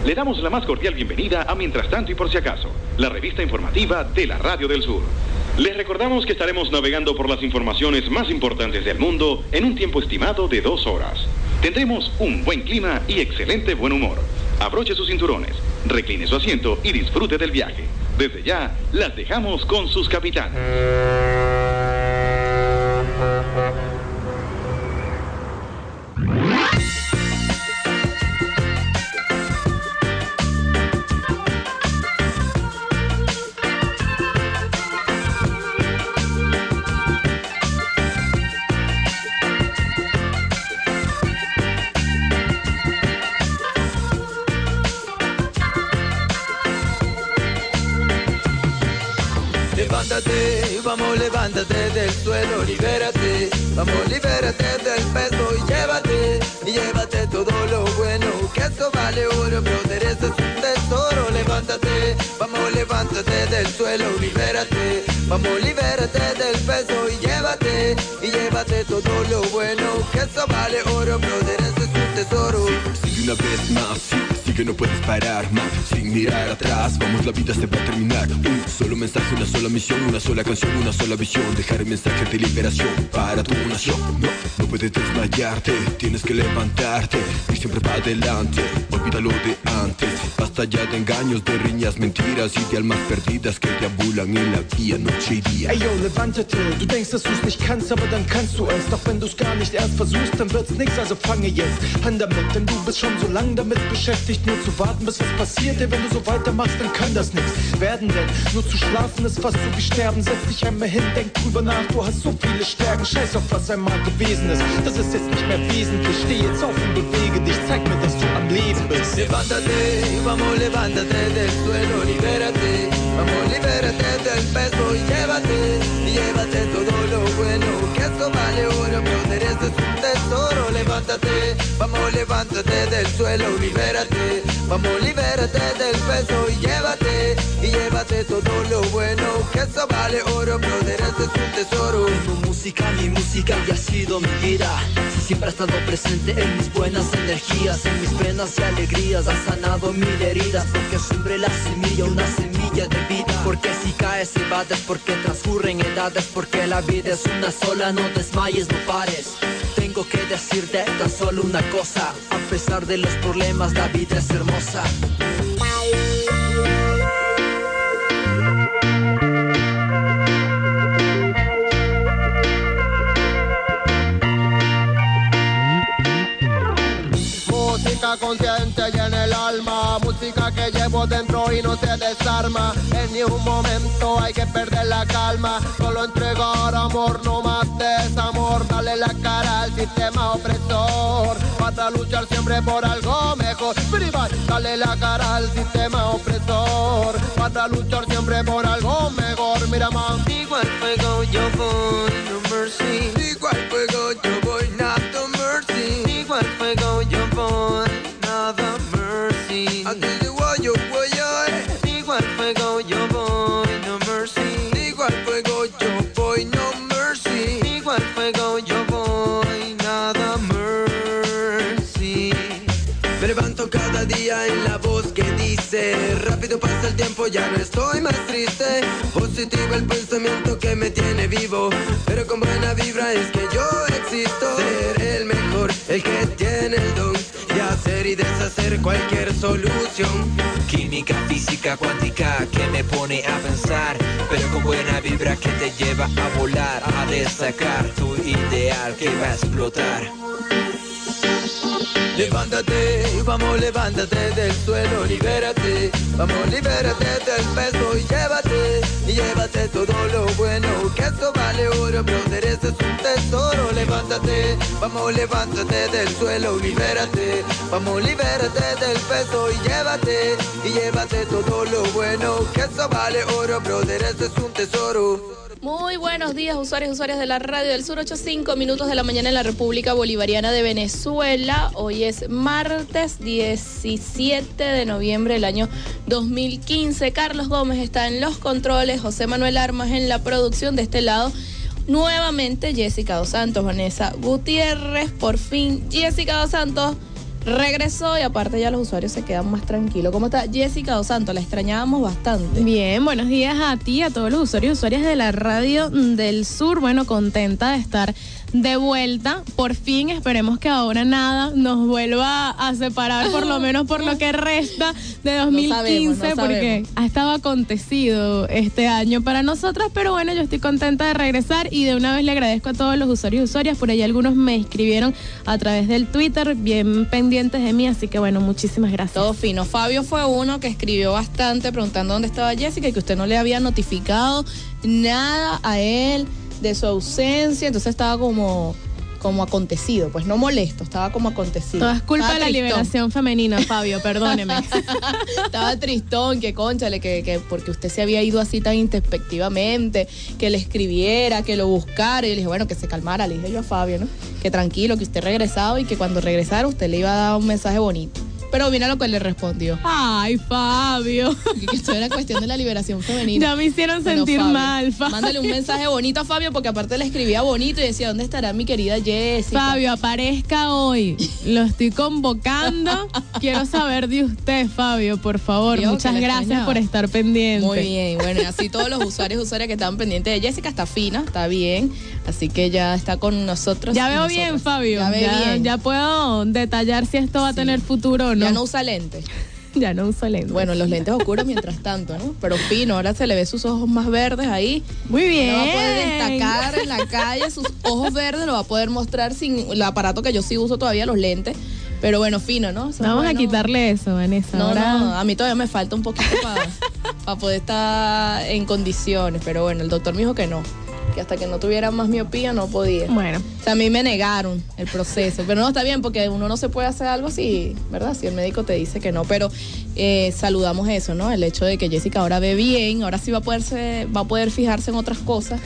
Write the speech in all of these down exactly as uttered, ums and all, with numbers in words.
Le damos la más cordial bienvenida a Mientras Tanto y Por Si Acaso, la revista informativa de la Radio del Sur. Les recordamos que estaremos navegando por las informaciones más importantes del mundo en un tiempo estimado de dos horas. Tendremos un buen clima y excelente buen humor. Abroche sus cinturones, recline su asiento y disfrute del viaje. Desde ya, las dejamos con sus capitanes. Levántate, vamos, levántate del suelo, libérate, vamos, libérate del peso y llévate, y llévate todo lo bueno, que eso vale oro, brother, eso es un tesoro. Levántate, vamos, levántate del suelo, libérate, vamos, libérate del peso y llévate, y llévate todo lo bueno, que eso vale oro, brother, eso es un tesoro. Sí, sí, una vez más, sí, sí que no puedes parar más, sin mirar atrás, vamos, la vida se va a terminar. Un solo mensaje, una sola misión, una sola canción, una sola visión, dejar el mensaje de liberación para tu nación. No, no puedes desmayarte, tienes que levantarte y siempre para adelante, olvida lo de antes. Basta ya de engaños, de riñas, mentiras y de almas perdidas que deambulan en la vía noche y día. Ey yo, levántate, du denkst, dass du's nicht kannst, aber dann kannst du es. Doch wenn du's gar nicht erst versuchst, dann wird's nix, also fange jetzt an damit. Denn du bist schon so lang damit beschäftigt, nur zu warten, bis was passiert. Ey, wenn du so weitermachst, dann kann das nix werden, denn nur zu schlafen ist fast so wie sterben. Setz dich einmal hin, denk drüber nach, du hast so viele Stärken. Scheiß auf was einmal gewesen ist, das ist jetzt nicht mehr wesentlich. Steh jetzt auf und bewege dich, zeig mir, dass du am Leben bist. Levántate, vamos, levántate del suelo, libérate, vamos, libérate del peso y llévate, y llévate todo lo bueno, que eso vale oro, brother, eso es un tesoro. Levántate, vamos, levántate del suelo, libérate, vamos, libérate del peso y llévate, y llévate todo lo bueno, que eso vale oro, brother, eso es un tesoro. Tengo música, mi música ya ha sido mi vida. Siempre ha estado presente en mis buenas energías, en mis penas y alegrías. Ha sanado mil heridas, porque siempre la semilla, una semilla de vida. Porque si caes y bates, porque transcurren edades, porque la vida es una sola, no desmayes, no pares. Tengo que decirte tan solo una cosa, a pesar de los problemas, la vida es hermosa. Música consciente y en el alma, música que llevo dentro y no se desarma. En ni un momento hay que perder la calma, solo entregar amor, no más desamor. Dale la cara al sistema opresor, para luchar siempre por algo mejor. Dale la cara al sistema opresor, para luchar siempre por algo mejor. Mira más, digo al fuego yo voy, no mercy. Digo al fuego yo voy, nada mercy. Digo al fuego yo voy, nada mercy. I tell you what yo voy a. Digo al fuego yo voy, no mercy. Digo al fuego yo voy, no mercy. Digo al fuego yo voy, nada mercy. Me levanto cada día en la voz que dice, rápido pasa el tiempo, ya no estoy más triste. Positivo el pensamiento que me tiene vivo, pero con buena vibra es que yo existo. Ser el mejor, el que tiene el don de hacer y deshacer cualquier solución. Química, física, cuántica que me pone a pensar, pero con buena vibra que te lleva a volar, a destacar tu ideal que va a explotar. Levántate, vamos, levántate del suelo, libérate, vamos, libérate del peso y llévate, y llévate todo lo bueno, que eso vale oro, brother, eso es un tesoro. Levántate, vamos, levántate del suelo, libérate, vamos, libérate del peso y llévate, y llévate todo lo bueno, que eso vale oro, brother, eso es un tesoro. Muy buenos días, usuarios y usuarias de la Radio del Sur, ocho cinco minutos de la mañana en la República Bolivariana de Venezuela. Hoy es martes diecisiete de noviembre del año dos mil quince. Carlos Gómez está en los controles, José Manuel Armas en la producción. De este lado, nuevamente Jessica Dos Santos, Vanessa Gutiérrez. Por fin, Jessica Dos Santos regresó y aparte ya los usuarios se quedan más tranquilos. ¿Cómo está Jessica Dos Santos? La extrañábamos bastante. Bien, buenos días a ti, a todos los usuarios y usuarias de la Radio del Sur. Bueno, contenta de estar de vuelta. Por fin, esperemos que ahora nada nos vuelva a separar, por lo menos por lo que resta de dos mil quince, no sabemos, no porque ha estado acontecido este año para nosotras, pero bueno, yo estoy contenta de regresar y de una vez le agradezco a todos los usuarios y usuarias. Por ahí algunos me escribieron a través del Twitter, bien pendientes de mí, así que bueno, muchísimas gracias. Todo fino. Fabio fue uno que escribió bastante preguntando dónde estaba Jessica y que usted no le había notificado nada a él de su ausencia, entonces estaba como, como acontecido, pues no molesto, estaba como acontecido. Todo es culpa estaba de la tristón. Liberación femenina, Fabio, perdóneme. Estaba tristón, que cónchale, que, que porque usted se había ido así tan introspectivamente, que le escribiera, que lo buscara, y yo le dije, bueno, que se calmara, le dije yo a Fabio, ¿no? Que tranquilo, que usted regresaba y que cuando regresara usted le iba a dar un mensaje bonito. Pero mira lo que le respondió. Ay, Fabio. Y que esto era cuestión de la liberación femenina. Ya me hicieron bueno, sentir Fabio, mal, Fabio. Mándale un mensaje bonito a Fabio, porque aparte le escribía bonito y decía, ¿dónde estará mi querida Jessica? Fabio, aparezca hoy. Lo estoy convocando. Quiero saber de usted, Fabio, por favor. Digo, muchas gracias extrañaba. por estar pendiente. Muy bien. Bueno, y así todos los usuarios y usuarias que estaban pendientes de Jessica, está fina, está bien. Así que ya está con nosotros. Ya veo nosotros. bien, Fabio. Ya ve ya, bien. ya puedo detallar si esto va a Sí. tener futuro o no. Ya no usa lentes. Ya no uso lentes. Bueno, los lentes oscuros mientras tanto, ¿no? Pero fino, ahora se le ve sus ojos más verdes ahí. Muy bien. No va a poder destacar en la calle sus ojos verdes, lo va a poder mostrar sin el aparato que yo sí uso todavía, los lentes. Pero bueno, fino, ¿no? Eso Vamos bueno. a quitarle eso, Vanessa. No, Ahora... no, a mí todavía me falta un poquito para pa poder estar en condiciones. Pero bueno, el doctor me dijo que no, que hasta que no tuviera más miopía no podía. Bueno. O sea, a mí me negaron el proceso, pero no, está bien, porque uno no se puede hacer algo si, ¿verdad? Si el médico te dice que no, pero eh, saludamos eso, ¿no? El hecho de que Jessica ahora ve bien, ahora sí va a poderse, va a poder fijarse en otras cosas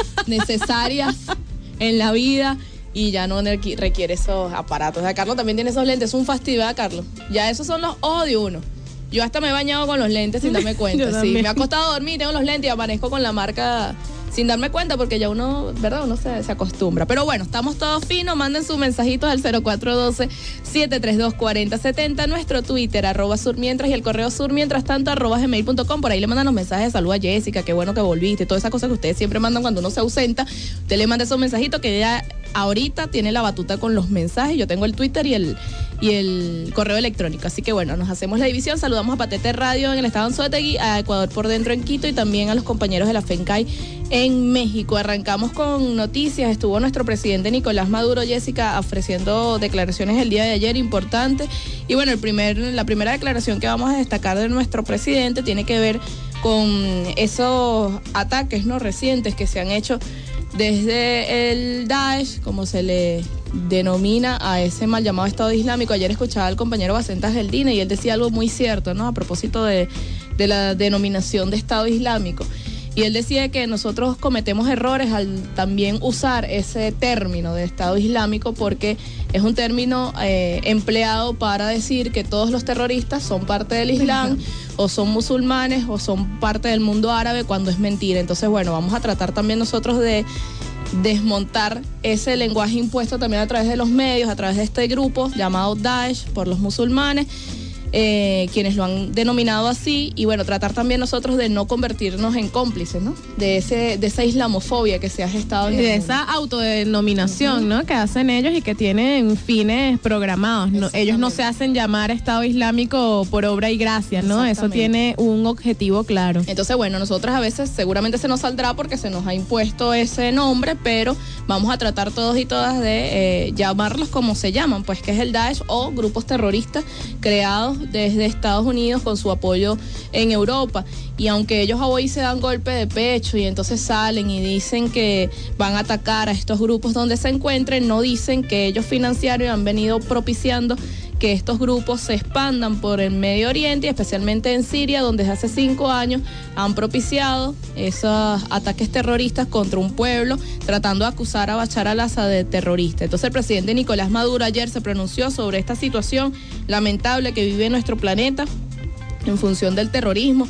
necesarias en la vida y ya no requiere esos aparatos. O sea, Carlos también tiene esos lentes, es un fastidio, ¿verdad, Carlos? Ya esos son los ojos de uno. Yo hasta me he bañado con los lentes sin darme cuenta. Sí, me ha costado dormir, tengo los lentes y amanezco con la marca sin darme cuenta, porque ya uno, ¿verdad? Uno se, se acostumbra. Pero bueno, estamos todos finos. Manden sus mensajitos al cero cuatro uno dos, siete tres dos, cuatro cero siete cero, nuestro Twitter, arroba surmientras, y el correo surmientras tanto, arroba gmail punto com. Por ahí le mandan los mensajes de salud a Jessica, qué bueno que volviste, todas esas cosas que ustedes siempre mandan cuando uno se ausenta. Usted le manda esos mensajitos que ella ahorita tiene la batuta con los mensajes. Yo tengo el Twitter y el, y el correo electrónico. Así que bueno, nos hacemos la división. Saludamos a Patete Radio en el estado de Anzoátegui, a Ecuador por Dentro en Quito y también a los compañeros de la FENCAI en México. Arrancamos con noticias. Estuvo nuestro presidente Nicolás Maduro, Jessica, ofreciendo declaraciones el día de ayer importantes. Y bueno, el primer, la primera declaración que vamos a destacar de nuestro presidente tiene que ver con esos ataques no recientes que se han hecho desde el Daesh, como se le denomina a ese mal llamado Estado Islámico. Ayer escuchaba al compañero Bacentas Geldine y él decía algo muy cierto, ¿no? A propósito de, de la denominación de Estado Islámico. Y él decía que nosotros cometemos errores al también usar ese término de Estado Islámico, porque es un término eh, empleado para decir que todos los terroristas son parte del Islam, o son musulmanes, o son parte del mundo árabe, cuando es mentira. Entonces, bueno, vamos a tratar también nosotros de desmontar ese lenguaje impuesto también a través de los medios, a través de este grupo llamado Daesh por los musulmanes. Eh, quienes lo han denominado así, y bueno, tratar también nosotros de no convertirnos en cómplices, ¿no? De ese, de esa islamofobia que se ha gestado en y el de mundo. esa autodenominación, uh-huh. ¿no? Que hacen ellos y que tienen fines programados, ¿no? Ellos no se hacen llamar Estado Islámico por obra y gracia, ¿no? Eso tiene un objetivo claro. Entonces, bueno, nosotros a veces seguramente se nos saldrá porque se nos ha impuesto ese nombre, pero vamos a tratar todos y todas de eh, llamarlos como se llaman, pues, que es el Daesh, o grupos terroristas creados desde Estados Unidos con su apoyo en Europa. Y aunque ellos hoy se dan golpe de pecho y entonces salen y dicen que van a atacar a estos grupos donde se encuentren, no dicen que ellos financiaron y han venido propiciando que estos grupos se expandan por el Medio Oriente, y especialmente en Siria, donde desde hace cinco años han propiciado esos ataques terroristas contra un pueblo, tratando de acusar a Bashar al-Assad de terrorista. Entonces el presidente Nicolás Maduro ayer se pronunció sobre esta situación lamentable que vive nuestro planeta en función del terrorismo,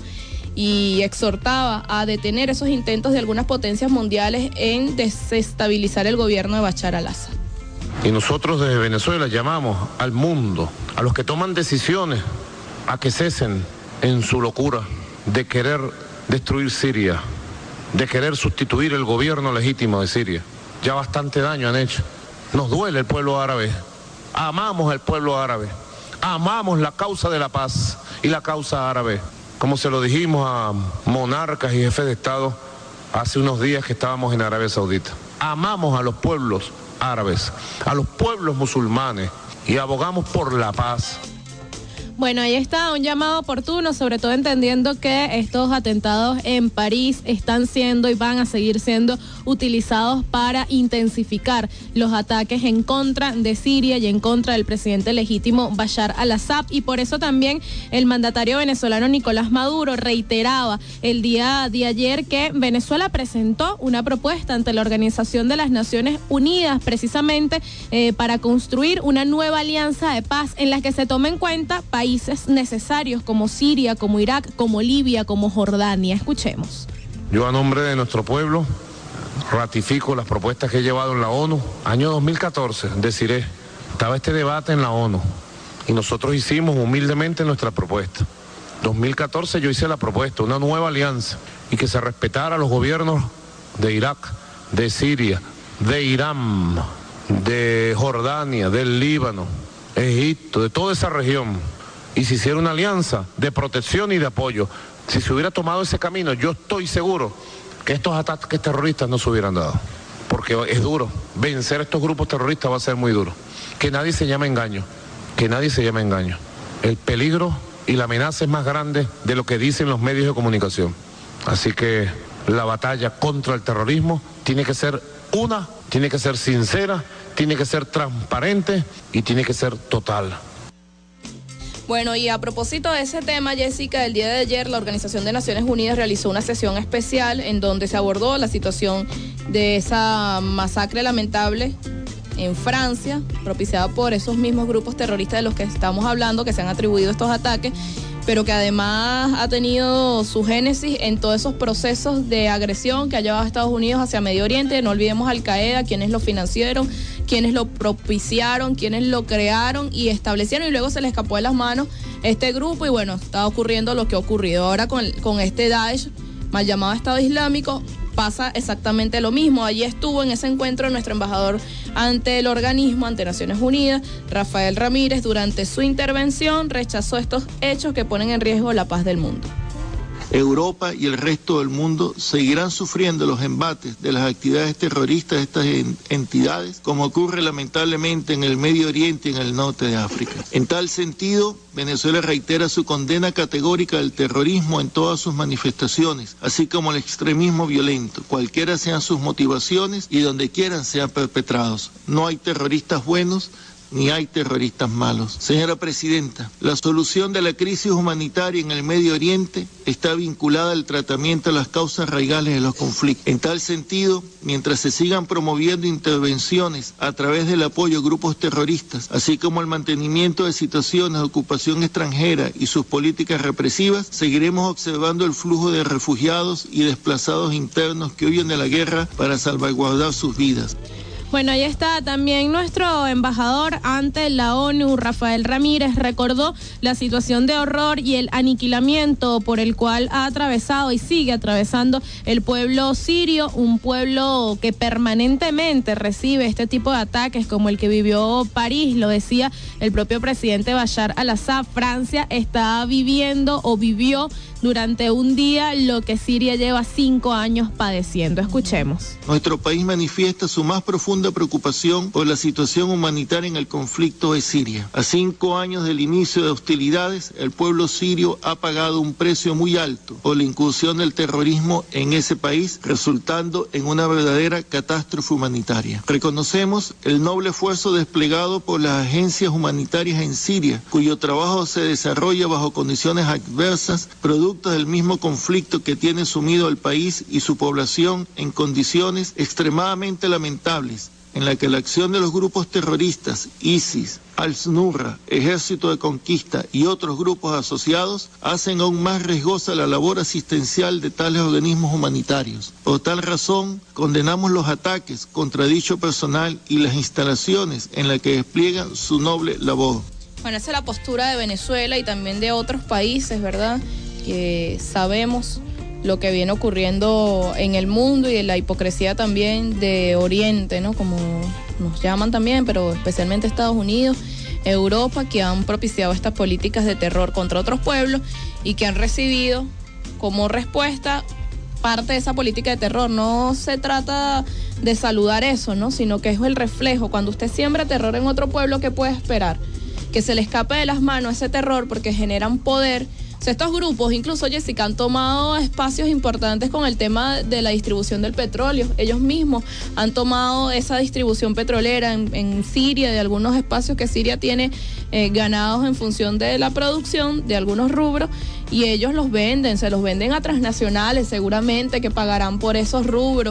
y exhortaba a detener esos intentos de algunas potencias mundiales en desestabilizar el gobierno de Bashar al-Assad. Y nosotros desde Venezuela llamamos al mundo, a los que toman decisiones, a que cesen en su locura de querer destruir Siria, de querer sustituir el gobierno legítimo de Siria. Ya bastante daño han hecho. Nos duele el pueblo árabe, amamos al pueblo árabe, amamos la causa de la paz y la causa árabe, como se lo dijimos a monarcas y jefes de Estado hace unos días que estábamos en Arabia Saudita. Amamos a los pueblos árabes, a los pueblos musulmanes y abogamos por la paz. Bueno, ahí está un llamado oportuno, sobre todo entendiendo que estos atentados en París están siendo y van a seguir siendo utilizados para intensificar los ataques en contra de Siria y en contra del presidente legítimo Bashar al-Assad, y por eso también el mandatario venezolano Nicolás Maduro reiteraba el día de ayer que Venezuela presentó una propuesta ante la Organización de las Naciones Unidas precisamente eh, para construir una nueva alianza de paz en la que se tome en cuenta países países necesarios como Siria, como Irak, como Libia, como Jordania. Escuchemos. Yo a nombre de nuestro pueblo ratifico las propuestas que he llevado en la ONU. Año dos mil catorce, deciré, estaba este debate en la ONU y nosotros hicimos humildemente nuestra propuesta. dos mil catorce yo hice la propuesta, una nueva alianza y que se respetara a los gobiernos de Irak, de Siria, de Irán, de Jordania, del Líbano, Egipto, de toda esa región. Y se hiciera una alianza de protección y de apoyo. Si se hubiera tomado ese camino, yo estoy seguro que estos ataques terroristas no se hubieran dado. Porque es duro. Vencer a estos grupos terroristas va a ser muy duro. Que nadie se llame engaño. Que nadie se llame engaño. El peligro y la amenaza es más grande de lo que dicen los medios de comunicación. Así que la batalla contra el terrorismo tiene que ser una, tiene que ser sincera, tiene que ser transparente y tiene que ser total. Bueno, y a propósito de ese tema, Jessica, el día de ayer la Organización de Naciones Unidas realizó una sesión especial en donde se abordó la situación de esa masacre lamentable en Francia, propiciada por esos mismos grupos terroristas de los que estamos hablando, que se han atribuido estos ataques, pero que además ha tenido su génesis en todos esos procesos de agresión que ha llevado a Estados Unidos hacia Medio Oriente. No olvidemos Al-Qaeda, quienes lo financiaron, quienes lo propiciaron, quienes lo crearon y establecieron, y luego se le escapó de las manos este grupo, y bueno, está ocurriendo lo que ha ocurrido ahora con, con este Daesh, mal llamado Estado Islámico. Pasa exactamente lo mismo. Allí estuvo en ese encuentro nuestro embajador ante el organismo, ante Naciones Unidas, Rafael Ramírez. Durante su intervención rechazó estos hechos que ponen en riesgo la paz del mundo. Europa y el resto del mundo seguirán sufriendo los embates de las actividades terroristas de estas entidades, como ocurre lamentablemente en el Medio Oriente y en el norte de África. En tal sentido, Venezuela reitera su condena categórica del terrorismo en todas sus manifestaciones, así como el extremismo violento, cualquiera sean sus motivaciones y donde quieran sean perpetrados. No hay terroristas buenos ni hay terroristas malos. Señora Presidenta, la solución de la crisis humanitaria en el Medio Oriente está vinculada al tratamiento de las causas raigales de los conflictos. En tal sentido, mientras se sigan promoviendo intervenciones a través del apoyo a grupos terroristas, así como el mantenimiento de situaciones de ocupación extranjera y sus políticas represivas, seguiremos observando el flujo de refugiados y desplazados internos que huyen de la guerra para salvaguardar sus vidas. Bueno, ahí está también nuestro embajador ante la ONU, Rafael Ramírez, recordó la situación de horror y el aniquilamiento por el cual ha atravesado y sigue atravesando el pueblo sirio, un pueblo que permanentemente recibe este tipo de ataques como el que vivió París, lo decía el propio presidente Bashar al-Assad. Francia está viviendo o vivió durante un día lo que Siria lleva cinco años padeciendo. Escuchemos. Nuestro país manifiesta su más profunda preocupación por la situación humanitaria en el conflicto de Siria. A cinco años del inicio de hostilidades, el pueblo sirio ha pagado un precio muy alto por la incursión del terrorismo en ese país, resultando en una verdadera catástrofe humanitaria. Reconocemos el noble esfuerzo desplegado por las agencias humanitarias en Siria, cuyo trabajo se desarrolla bajo condiciones adversas, producto del mismo conflicto que tiene sumido al país y su población en condiciones extremadamente lamentables. en la que la acción de los grupos terroristas ISIS, Al-Nusra, Ejército de Conquista y otros grupos asociados hacen aún más riesgosa la labor asistencial de tales organismos humanitarios. Por tal razón, condenamos los ataques contra dicho personal y las instalaciones en las que despliegan su noble labor. Bueno, esa es la postura de Venezuela y también de otros países, ¿verdad? Que sabemos lo que viene ocurriendo en el mundo y de la hipocresía también de Oriente, ¿no? Como nos llaman también, pero especialmente Estados Unidos, Europa, que han propiciado estas políticas de terror contra otros pueblos y que han recibido como respuesta parte de esa política de terror. No se trata de saludar eso, ¿no? Sino que es el reflejo. Cuando usted siembra terror en otro pueblo, ¿qué puede esperar? Que se le escape de las manos ese terror porque generan poder. O sea, estos grupos, incluso Jessica, han tomado espacios importantes con el tema de la distribución del petróleo. Ellos mismos han tomado esa distribución petrolera en, en Siria, de algunos espacios que Siria tiene eh, ganados en función de la producción de algunos rubros, y ellos los venden, se los venden a transnacionales seguramente que pagarán por esos rubros,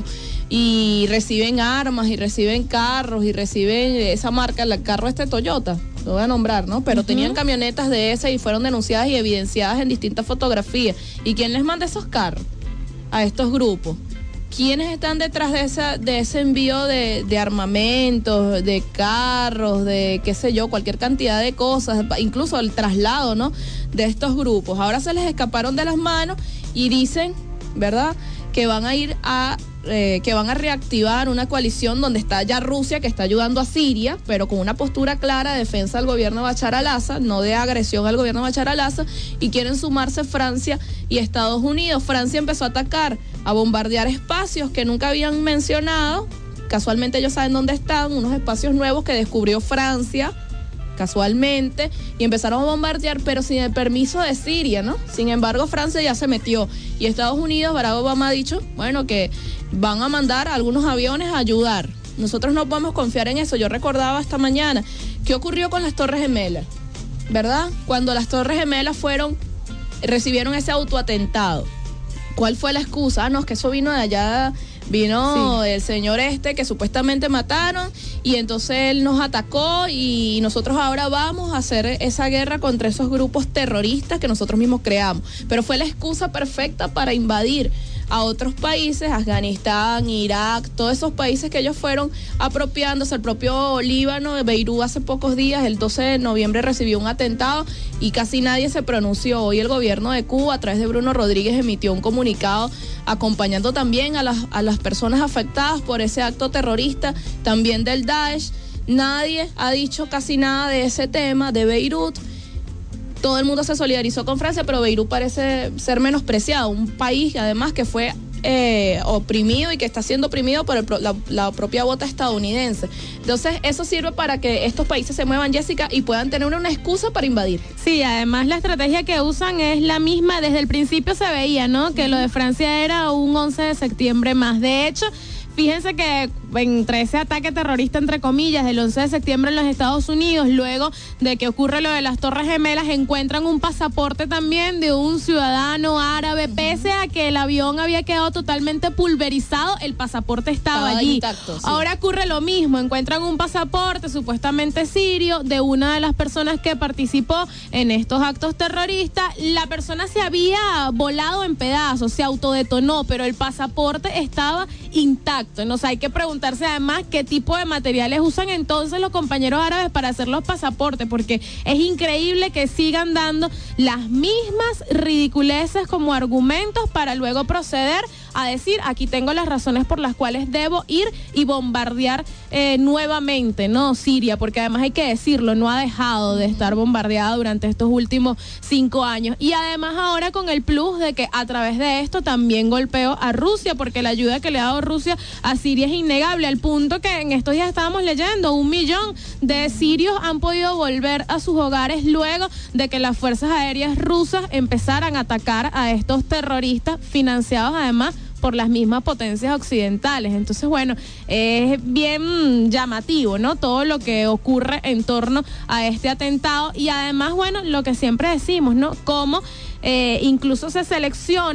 y reciben armas y reciben carros y reciben esa marca, el carro este Toyota, lo voy a nombrar, ¿no? Pero uh-huh. tenían camionetas de esas y fueron denunciadas y evidenciadas en distintas fotografías. ¿Y quién les manda esos carros a estos grupos? ¿Quiénes están detrás de esa de ese envío de, de armamentos, de carros, de qué sé yo, cualquier cantidad de cosas, incluso el traslado, ¿no? De estos grupos. Ahora se les escaparon de las manos y dicen, ¿verdad?, que van a ir a Eh, que van a reactivar una coalición donde está ya Rusia, que está ayudando a Siria, pero con una postura clara de defensa al gobierno de Bashar al-Assad, no de agresión al gobierno de Bashar al-Assad, y quieren sumarse Francia y Estados Unidos. Francia empezó a atacar, a bombardear espacios que nunca habían mencionado. Casualmente ellos saben dónde están, unos espacios nuevos que descubrió Francia casualmente, y empezaron a bombardear, pero sin el permiso de Siria, ¿no? Sin embargo, Francia ya se metió, y Estados Unidos, Barack Obama ha dicho, bueno, que van a mandar algunos aviones a ayudar. Nosotros no podemos confiar en eso. Yo recordaba esta mañana, ¿qué ocurrió con las Torres Gemelas? ¿Verdad? Cuando las Torres Gemelas fueron, recibieron ese autoatentado, ¿cuál fue la excusa? Ah, no, es que eso vino de allá, vino sí. el señor este que supuestamente mataron, y entonces él nos atacó y nosotros ahora vamos a hacer esa guerra contra esos grupos terroristas que nosotros mismos creamos. Pero fue la excusa perfecta para invadir a otros países, Afganistán, Irak, todos esos países que ellos fueron apropiándose. El propio Líbano, de Beirut, hace pocos días, el doce de noviembre, recibió un atentado y casi nadie se pronunció. Hoy el gobierno de Cuba, a través de Bruno Rodríguez, emitió un comunicado acompañando también a las, a las personas afectadas por ese acto terrorista, también del Daesh. Nadie ha dicho casi nada de ese tema, de Beirut. Todo el mundo se solidarizó con Francia, pero Beirut parece ser menospreciado, un país además que fue eh, oprimido y que está siendo oprimido por el, la, la propia bota estadounidense. Entonces eso sirve para que estos países se muevan, Jessica, y puedan tener una excusa para invadir. Sí, además la estrategia que usan es la misma, desde el principio se veía, ¿no?, que lo de Francia era un once de septiembre más. De hecho, fíjense que entre ese ataque terrorista, entre comillas, del once de septiembre en los Estados Unidos, luego de que ocurre lo de las Torres Gemelas, encuentran un pasaporte también de un ciudadano árabe. Pese a que el avión había quedado totalmente pulverizado, el pasaporte estaba, estaba allí. Intacto, sí. Ahora ocurre lo mismo, encuentran un pasaporte supuestamente sirio de una de las personas que participó en estos actos terroristas. La persona se había volado en pedazos, se autodetonó, pero el pasaporte estaba intacto. Entonces hay que preguntarse además qué tipo de materiales usan entonces los compañeros árabes para hacer los pasaportes, porque es increíble que sigan dando las mismas ridiculeces como argumentos para luego proceder a decir, aquí tengo las razones por las cuales debo ir y bombardear eh, nuevamente, ¿no?, Siria, porque además hay que decirlo, no ha dejado de estar bombardeada durante estos últimos cinco años. Y además ahora con el plus de que a través de esto también golpeó a Rusia, porque la ayuda que le ha dado Rusia a Siria es innegable, al punto que en estos días estábamos leyendo, un millón de sirios han podido volver a sus hogares luego de que las fuerzas aéreas rusas empezaran a atacar a estos terroristas, financiados además por las mismas potencias occidentales. Entonces, bueno, es bien llamativo, ¿no?, todo lo que ocurre en torno a este atentado. Y además, bueno, lo que siempre decimos, ¿no?, cómo eh, incluso se selecciona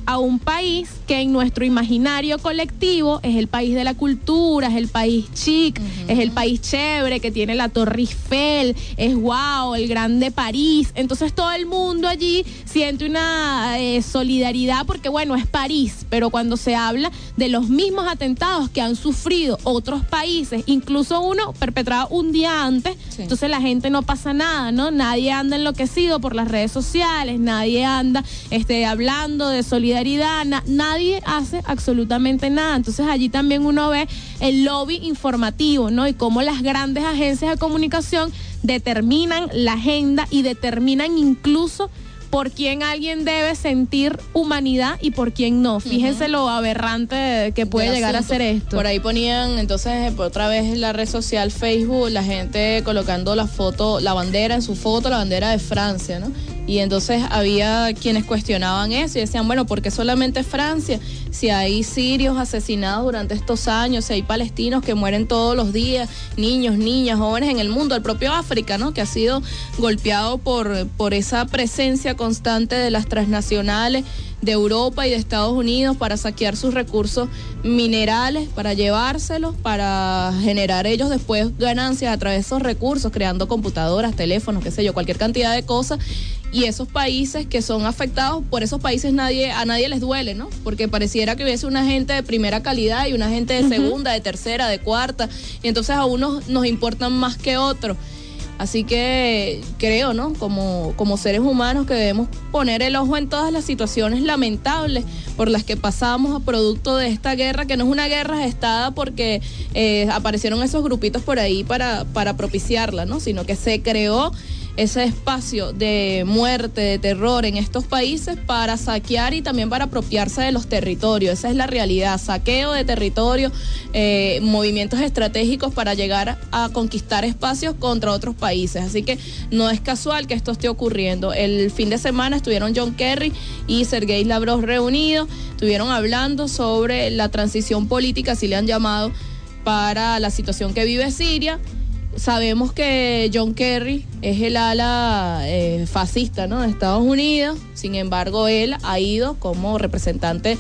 a un país que en nuestro imaginario colectivo es el país de la cultura, es el país chic, uh-huh. es el país chévere, que tiene la Torre Eiffel, es wow, el grande París. Entonces todo el mundo allí siente una eh, solidaridad porque bueno, es París, pero cuando se habla de los mismos atentados que han sufrido otros países, incluso uno perpetrado un día antes, sí. entonces la gente no pasa nada, ¿no? Nadie anda enloquecido por las redes sociales, nadie anda este, hablando de solidaridad. Na, nadie hace absolutamente nada. Entonces allí también uno ve el lobby informativo, ¿no? Y cómo las grandes agencias de comunicación determinan la agenda y determinan incluso por quién alguien debe sentir humanidad y por quién no. Fíjense uh-huh. lo aberrante que puede llegar asunto. a ser esto. Por ahí ponían entonces otra vez la red social Facebook, la gente colocando la foto, la bandera en su foto, la bandera de Francia, ¿no? Y entonces había quienes cuestionaban eso y decían, bueno, ¿por qué solamente Francia? Si hay sirios asesinados durante estos años, si hay palestinos que mueren todos los días, niños, niñas, jóvenes en el mundo, el propio África, ¿no? Que ha sido golpeado por, por esa presencia constante de las transnacionales de Europa y de Estados Unidos para saquear sus recursos minerales, para llevárselos, para generar ellos después ganancias a través de esos recursos, creando computadoras, teléfonos, qué sé yo, cualquier cantidad de cosas. Y esos países que son afectados, por esos países nadie a nadie les duele, ¿no? Porque pareciera que hubiese una gente de primera calidad y una gente de uh-huh. segunda, de tercera, de cuarta, y entonces a unos nos importan más que otros. Así que creo, ¿no? Como, como seres humanos que debemos poner el ojo en todas las situaciones lamentables por las que pasamos a producto de esta guerra, que no es una guerra gestada porque eh, aparecieron esos grupitos por ahí para, para propiciarla, ¿no? Sino que se creó ese espacio de muerte, de terror en estos países para saquear y también para apropiarse de los territorios. Esa es la realidad, saqueo de territorio, eh, movimientos estratégicos para llegar a conquistar espacios contra otros países. Así que no es casual que esto esté ocurriendo. El fin de semana estuvieron John Kerry y Sergei Lavrov reunidos, estuvieron hablando sobre la transición política, así le han llamado, para la situación que vive Siria. Sabemos que John Kerry es el ala eh, fascista, ¿no?, de Estados Unidos. Sin embargo, él ha ido como representante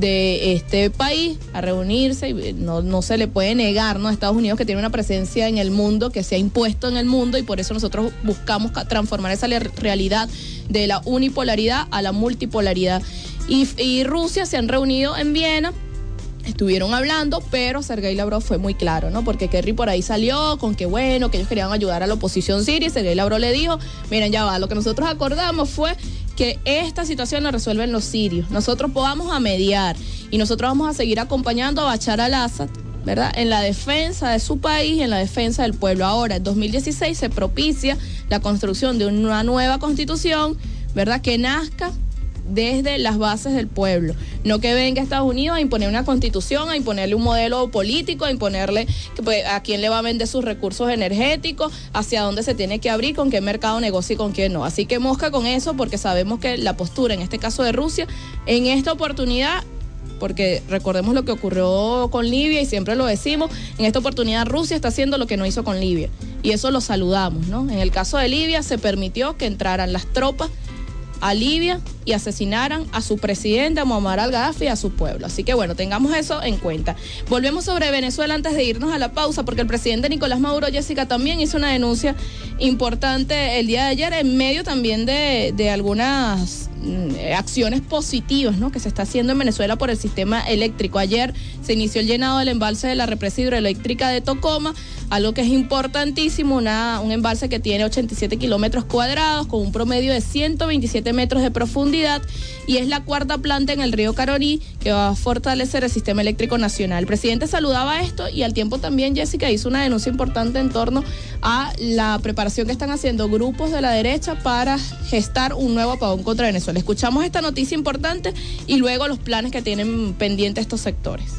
de este país a reunirse y no, no se le puede negar, ¿no?, a Estados Unidos que tiene una presencia en el mundo, que se ha impuesto en el mundo, y por eso nosotros buscamos transformar esa realidad de la unipolaridad a la multipolaridad. Y, y Rusia se han reunido en Viena. Estuvieron hablando, pero Sergei Lavrov fue muy claro, ¿no? Porque Kerry por ahí salió con que bueno, que ellos querían ayudar a la oposición siria, y Sergei Lavrov le dijo, miren, ya va, lo que nosotros acordamos fue que esta situación la resuelven los sirios, nosotros podamos a mediar, y nosotros vamos a seguir acompañando a Bashar al-Assad, ¿verdad?, en la defensa de su país, en la defensa del pueblo. Ahora, en dos mil dieciséis se propicia la construcción de una nueva constitución, ¿verdad?, que nazca desde las bases del pueblo, no que venga a Estados Unidos a imponer una constitución, a imponerle un modelo político, a imponerle pues, a quién le va a vender sus recursos energéticos, hacia dónde se tiene que abrir, con qué mercado negocia y con quién no. Así que mosca con eso, porque sabemos que la postura, en este caso de Rusia, en esta oportunidad, porque recordemos lo que ocurrió con Libia y siempre lo decimos, en esta oportunidad Rusia está haciendo lo que no hizo con Libia, y eso lo saludamos, ¿no? En el caso de Libia se permitió que entraran las tropas a Libia y asesinaran a su presidente, a Muammar al-Gaddafi, y a su pueblo. Así que bueno, tengamos eso en cuenta. Volvemos sobre Venezuela antes de irnos a la pausa, porque el presidente Nicolás Maduro, Jessica, también hizo una denuncia importante el día de ayer, en medio también de, de algunas mm, acciones positivas, ¿no?, que se está haciendo en Venezuela por el sistema eléctrico. Ayer se inició el llenado del embalse de la represa hidroeléctrica de Tocoma, algo que es importantísimo, una, un embalse que tiene ochenta y siete kilómetros cuadrados, con un promedio de ciento veintisiete metros de profundidad, y es la cuarta planta en el río Caroní que va a fortalecer el sistema eléctrico nacional. El presidente saludaba esto, y al tiempo también, Jessica, hizo una denuncia importante en torno a la preparación que están haciendo grupos de la derecha para gestar un nuevo apagón contra Venezuela. Escuchamos esta noticia importante y luego los planes que tienen pendientes estos sectores.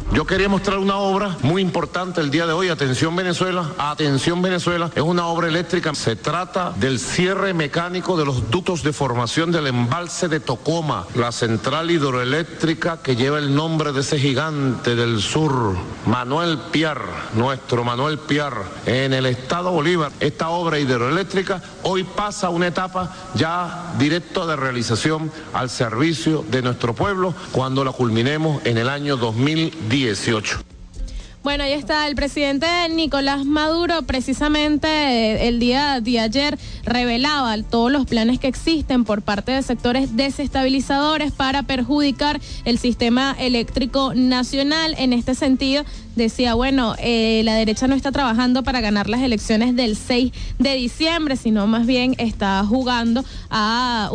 Yo quería mostrar una obra muy importante el día de hoy. Atención Venezuela, atención Venezuela. Es una obra eléctrica. Se trata del cierre mecánico de los ductos de formación del embalse de Tocoma, la central hidroeléctrica que lleva el nombre de ese gigante del sur, Manuel Piar, nuestro Manuel Piar, en el estado Bolívar. Esta obra hidroeléctrica hoy pasa a una etapa ya directa de realización al servicio de nuestro pueblo cuando la culminemos en el año dos mil dieciocho. Bueno, ahí está el presidente Nicolás Maduro, precisamente eh, el día de ayer revelaba todos los planes que existen por parte de sectores desestabilizadores para perjudicar el sistema eléctrico nacional. En este sentido, decía, bueno, eh, la derecha no está trabajando para ganar las elecciones del seis de diciembre, sino más bien está jugando a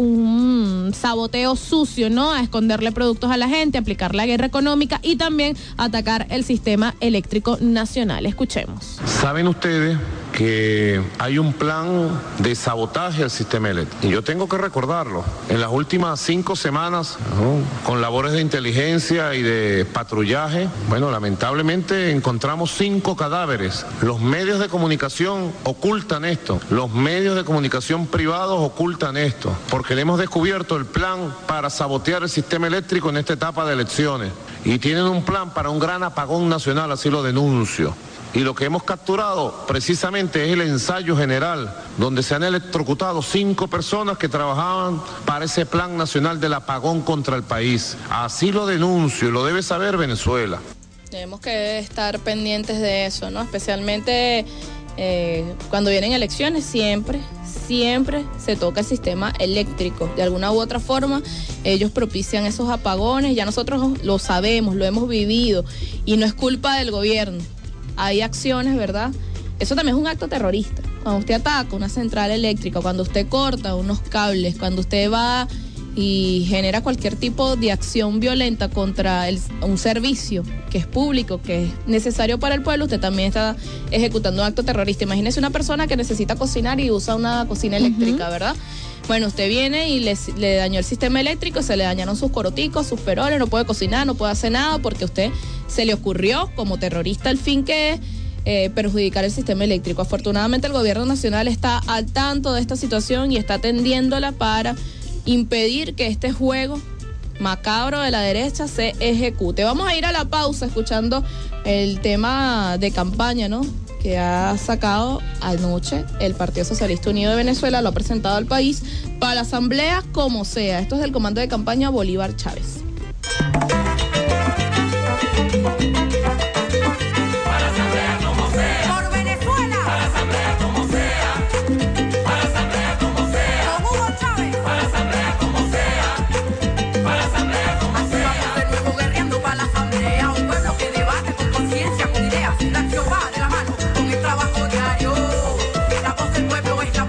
un saboteo sucio, ¿no? A esconderle productos a la gente, aplicar la guerra económica y también atacar el sistema eléctrico nacional. Escuchemos. ¿Saben ustedes que hay un plan de sabotaje al sistema eléctrico? Y yo tengo que recordarlo. En las últimas cinco semanas, ¿no?, con labores de inteligencia y de patrullaje, bueno, lamentablemente encontramos cinco cadáveres. Los medios de comunicación ocultan esto. Los medios de comunicación privados ocultan esto, porque le hemos descubierto el plan para sabotear el sistema eléctrico en esta etapa de elecciones. Y tienen un plan para un gran apagón nacional, así lo denuncio. Y lo que hemos capturado precisamente es el ensayo general, donde se han electrocutado cinco personas que trabajaban para ese plan nacional del apagón contra el país. Así lo denuncio, y lo debe saber Venezuela. Tenemos que estar pendientes de eso, ¿no? Especialmente eh, cuando vienen elecciones, siempre, siempre se toca el sistema eléctrico. De alguna u otra forma, ellos propician esos apagones. Ya nosotros lo sabemos, lo hemos vivido, y no es culpa del gobierno. Hay acciones, ¿verdad? Eso también es un acto terrorista. Cuando usted ataca una central eléctrica, cuando usted corta unos cables, cuando usted va y genera cualquier tipo de acción violenta contra el, un servicio que es público, que es necesario para el pueblo, usted también está ejecutando un acto terrorista. Imagínese una persona que necesita cocinar y usa una cocina eléctrica, uh-huh. ¿verdad? Bueno, usted viene y le, le dañó el sistema eléctrico, se le dañaron sus coroticos, sus peroles, no puede cocinar, no puede hacer nada porque a usted se le ocurrió, como terrorista, el fin que es eh, perjudicar el sistema eléctrico. Afortunadamente el gobierno nacional está al tanto de esta situación y está atendiéndola para impedir que este juego macabro de la derecha se ejecute. Vamos a ir a la pausa escuchando el tema de campaña, ¿no?, que ha sacado anoche el Partido Socialista Unido de Venezuela, lo ha presentado al país para la asamblea como sea. Esto es del comando de campaña Bolívar Chávez.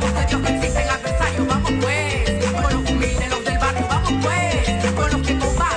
Vamos pues, con los que combaten.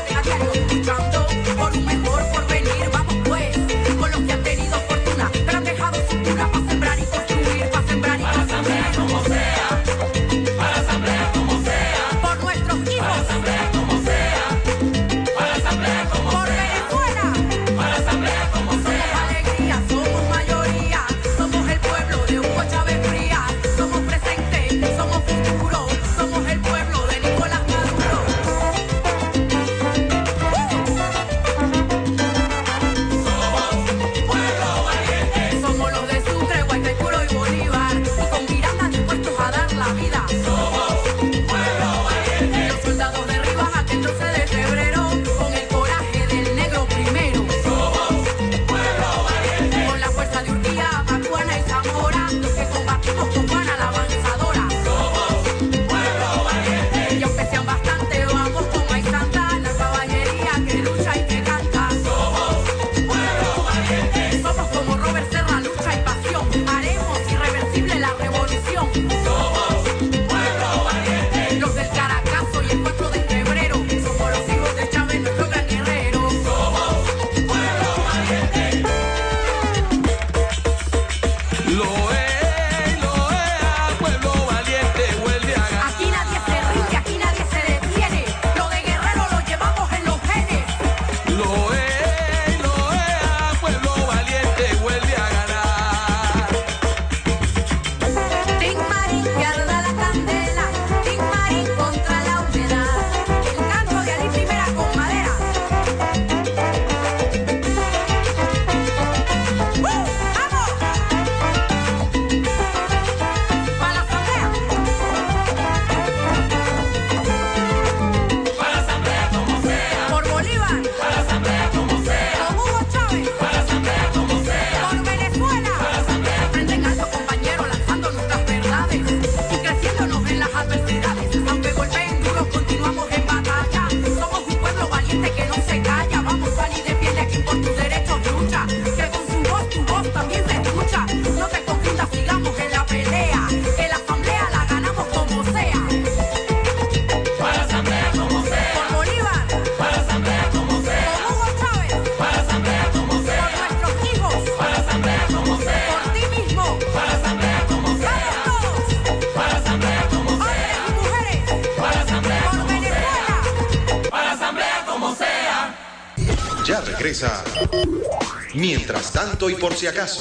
Ya regresa. Mientras tanto y por si acaso.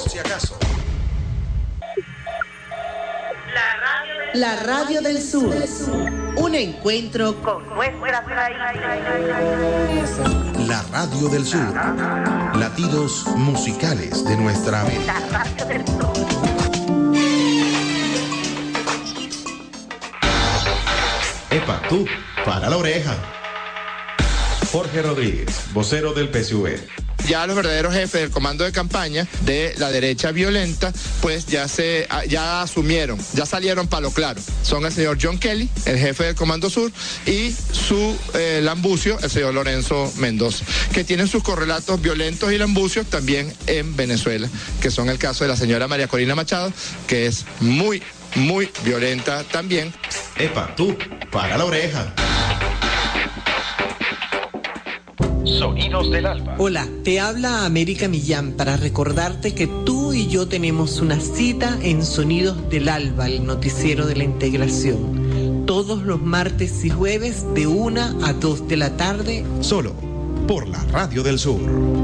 La Radio del Sur. Un encuentro con nuestras raíces. La Radio del Sur. Latidos musicales de nuestra América. La Radio del Sur. Epa, tú, para la oreja. Jorge Rodríguez, vocero del P S U V. Ya los verdaderos jefes del comando de campaña de la derecha violenta, pues ya se ya asumieron, ya salieron para lo claro. Son el señor John Kelly, el jefe del Comando Sur, y su eh, lambucio, el señor Lorenzo Mendoza, que tienen sus correlatos violentos y lambucios también en Venezuela, que son el caso de la señora María Corina Machado, que es muy, muy violenta también. Epa, tú, para la oreja. Sonidos del Alba. Hola, te habla América Millán para recordarte que tú y yo tenemos una cita en Sonidos del Alba, el noticiero de la integración. Todos los martes y jueves de una a dos de la tarde. Solo por la Radio del Sur.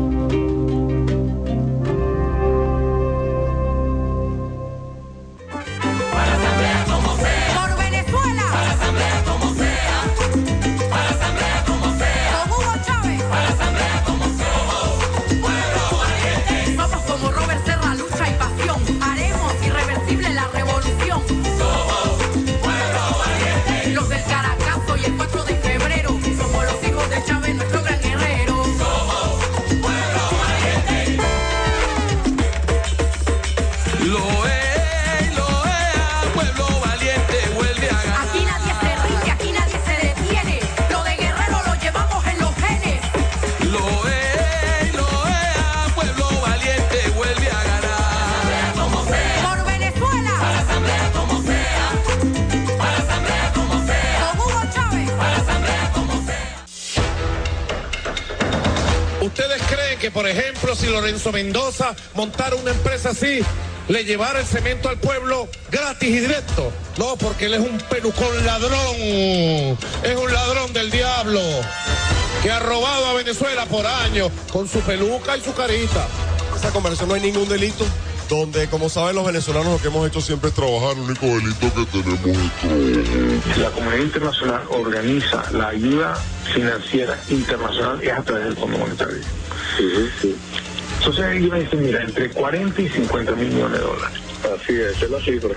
Por ejemplo, si Lorenzo Mendoza montara una empresa así, le llevara el cemento al pueblo gratis y directo. No, porque él es un pelucón ladrón, es un ladrón del diablo, que ha robado a Venezuela por años con su peluca y su carita. Esa conversión no hay ningún delito, donde, como saben los venezolanos, lo que hemos hecho siempre es trabajar. El único delito que tenemos es trabajar. La comunidad internacional organiza la ayuda financiera internacional es a través del Fondo Monetario. Sí, sí. Entonces ahí me dicen, mira, entre cuarenta y cincuenta mil millones de dólares. Así es, esa es la cifra.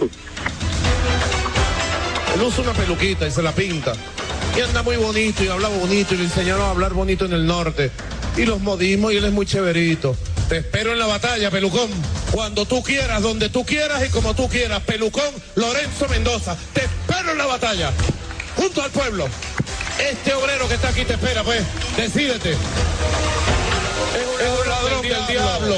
Él usa una peluquita y se la pinta. Y anda muy bonito y habla bonito y le enseñaron a hablar bonito en el norte. Y los modismos y él es muy chéverito. Te espero en la batalla, pelucón. Cuando tú quieras, donde tú quieras y como tú quieras. Pelucón Lorenzo Mendoza. Te espero en la batalla. Junto al pueblo. Este obrero que está aquí te espera, pues. Decídete. Es un, es un ladrón del diablo.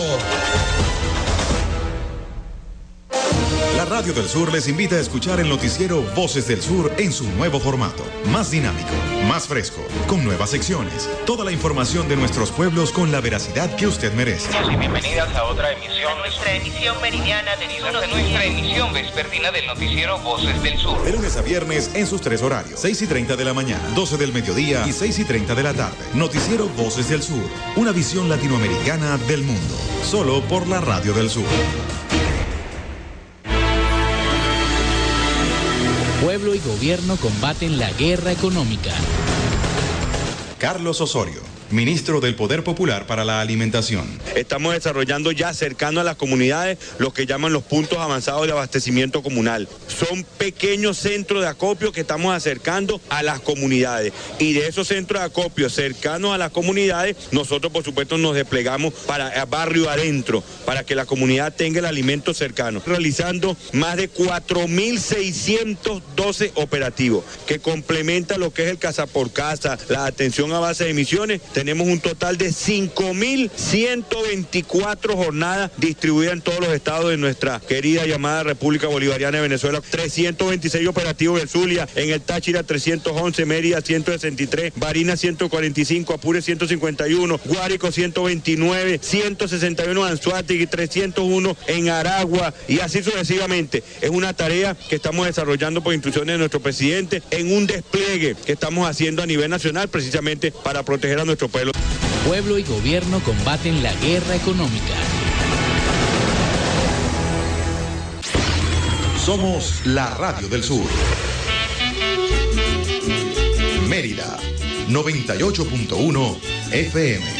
La Radio del Sur les invita a escuchar el noticiero Voces del Sur en su nuevo formato. Más dinámico, más fresco, con nuevas secciones. Toda la información de nuestros pueblos con la veracidad que usted merece. Y bienvenidas a otra emisión. A nuestra emisión meridiana de de nuestra emisión vespertina del noticiero Voces del Sur. De lunes a viernes en sus tres horarios. seis y treinta de la mañana, doce del mediodía y seis y treinta de la tarde. Noticiero Voces del Sur. Una visión latinoamericana del mundo. Solo por la Radio del Sur. Pueblo y gobierno combaten la guerra económica. Carlos Osorio, ministro del Poder Popular para la Alimentación. Estamos desarrollando ya cercano a las comunidades lo que llaman los puntos avanzados de abastecimiento comunal. Son pequeños centros de acopio que estamos acercando a las comunidades. Y de esos centros de acopio cercanos a las comunidades, nosotros por supuesto nos desplegamos para barrio adentro, para que la comunidad tenga el alimento cercano. Realizando más de cuatro mil seiscientos doce operativos, que complementa lo que es el casa por casa, la atención a base de emisiones. Tenemos un total de cinco mil ciento veinticuatro jornadas distribuidas en todos los estados de nuestra querida llamada República Bolivariana de Venezuela. trescientos veintiséis operativos en Zulia, en el Táchira trescientos once, Mérida ciento sesenta y tres, Barinas ciento cuarenta y cinco, Apure ciento cincuenta y uno, Guárico ciento veintinueve, ciento sesenta y uno en Anzoátegui, trescientos uno en Aragua y así sucesivamente. Es una tarea que estamos desarrollando por instrucciones de nuestro presidente en un despliegue que estamos haciendo a nivel nacional precisamente para proteger a nuestros nuestro pueblo. Pueblo y gobierno combaten la guerra económica. Somos la Radio del Sur. Mérida, noventa y ocho punto uno F M.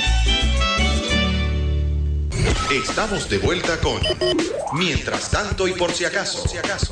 Estamos de vuelta con Mientras tanto y por si acaso.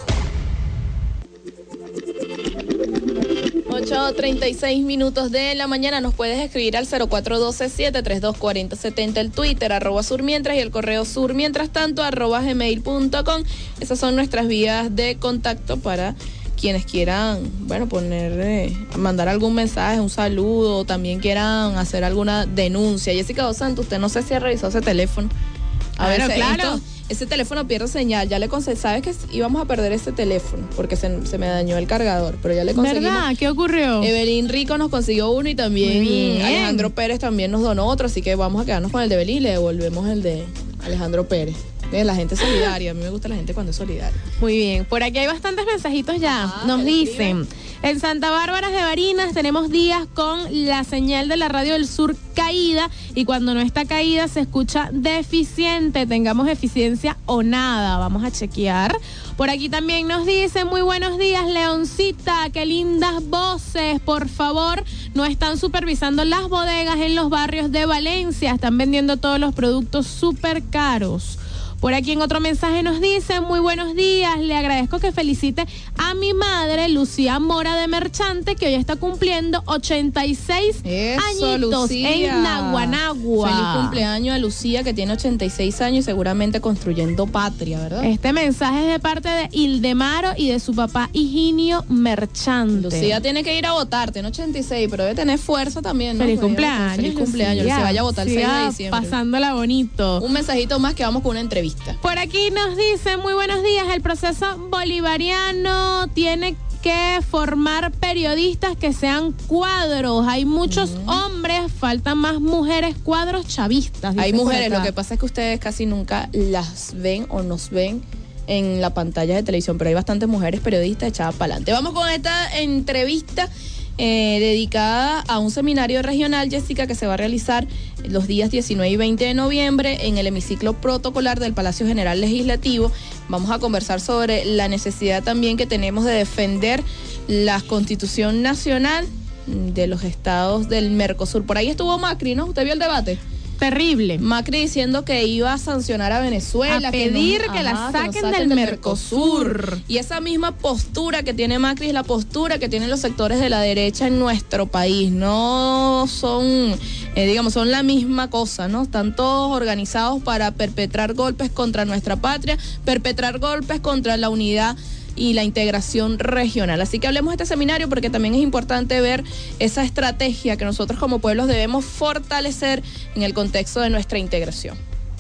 ocho treinta y seis minutos de la mañana. Nos puedes escribir al cero cuatro uno dos, siete tres dos, cuatro cero siete cero, el Twitter, arroba surmientras, y el correo surmientras tanto, arroba gmail punto com. Esas son nuestras vías de contacto para quienes quieran, bueno, poner, eh, mandar algún mensaje, un saludo, o también quieran hacer alguna denuncia. Jessica Dos Santos, usted no sé si ha revisado ese teléfono. A ver, claro. Esto, ese teléfono pierde señal. Ya le conseguí, ¿sabes que íbamos a perder ese teléfono? Porque se, se me dañó el cargador, pero ya le conseguimos. ¿Verdad? ¿Qué ocurrió? Evelyn Rico nos consiguió uno y también Alejandro Pérez también nos donó otro, así que vamos a quedarnos con el de Evelyn y le devolvemos el de Alejandro Pérez. Bien, la gente solidaria, a mí me gusta la gente cuando es solidaria. Muy bien, por aquí hay bastantes mensajitos ya. Ah, nos dicen, en Santa Bárbara de Barinas tenemos días con la señal de la Radio del Sur caída, y cuando no está caída se escucha deficiente. Tengamos eficiencia o nada, vamos a chequear. Por aquí también nos dicen, muy buenos días, Leoncita, qué lindas voces, por favor, no están supervisando las bodegas en los barrios de Valencia, están vendiendo todos los productos súper caros. Por aquí en otro mensaje nos dicen, muy buenos días, le agradezco que felicite a mi madre, Lucía Mora de Merchante, que hoy está cumpliendo ochenta y seis Eso, añitos Lucía. En Naguanagua. Feliz cumpleaños a Lucía, que tiene ochenta y seis años y seguramente construyendo patria, ¿verdad? Este mensaje es de parte de Ildemaro y de su papá Higinio Merchante. Lucía tiene que ir a votar, tiene ochenta y seis, pero debe tener fuerza también, ¿no? Feliz cumpleaños. Feliz cumpleaños, Lucía, vaya a votar el seis de diciembre. Pasándola bonito. Un mensajito más que vamos con una entrevista. Por aquí nos dice, muy buenos días, el proceso bolivariano tiene que formar periodistas que sean cuadros. Hay muchos uh-huh. hombres, faltan más mujeres cuadros chavistas. Hay mujeres, lo que pasa es que ustedes casi nunca las ven o nos ven en la pantalla de televisión, pero hay bastantes mujeres periodistas echadas para adelante. Vamos con esta entrevista eh, dedicada a un seminario regional, Jessica, que se va a realizar los días diecinueve y veinte de noviembre en el hemiciclo protocolar del Palacio General Legislativo. Vamos a conversar sobre la necesidad también que tenemos de defender la Constitución Nacional de los estados del Mercosur. Por ahí estuvo Macri, ¿no? ¿Usted vio el debate? Terrible. Macri diciendo que iba a sancionar a Venezuela, a pedir que, no, que ajá, la saquen, que saquen del, del Mercosur. Mercosur. Y esa misma postura que tiene Macri es la postura que tienen los sectores de la derecha en nuestro país. No son, eh, digamos, son la misma cosa, ¿no? Están todos organizados para perpetrar golpes contra nuestra patria, perpetrar golpes contra la unidad y la integración regional. Así que hablemos de este seminario porque también es importante ver esa estrategia que nosotros como pueblos debemos fortalecer en el contexto de nuestra integración.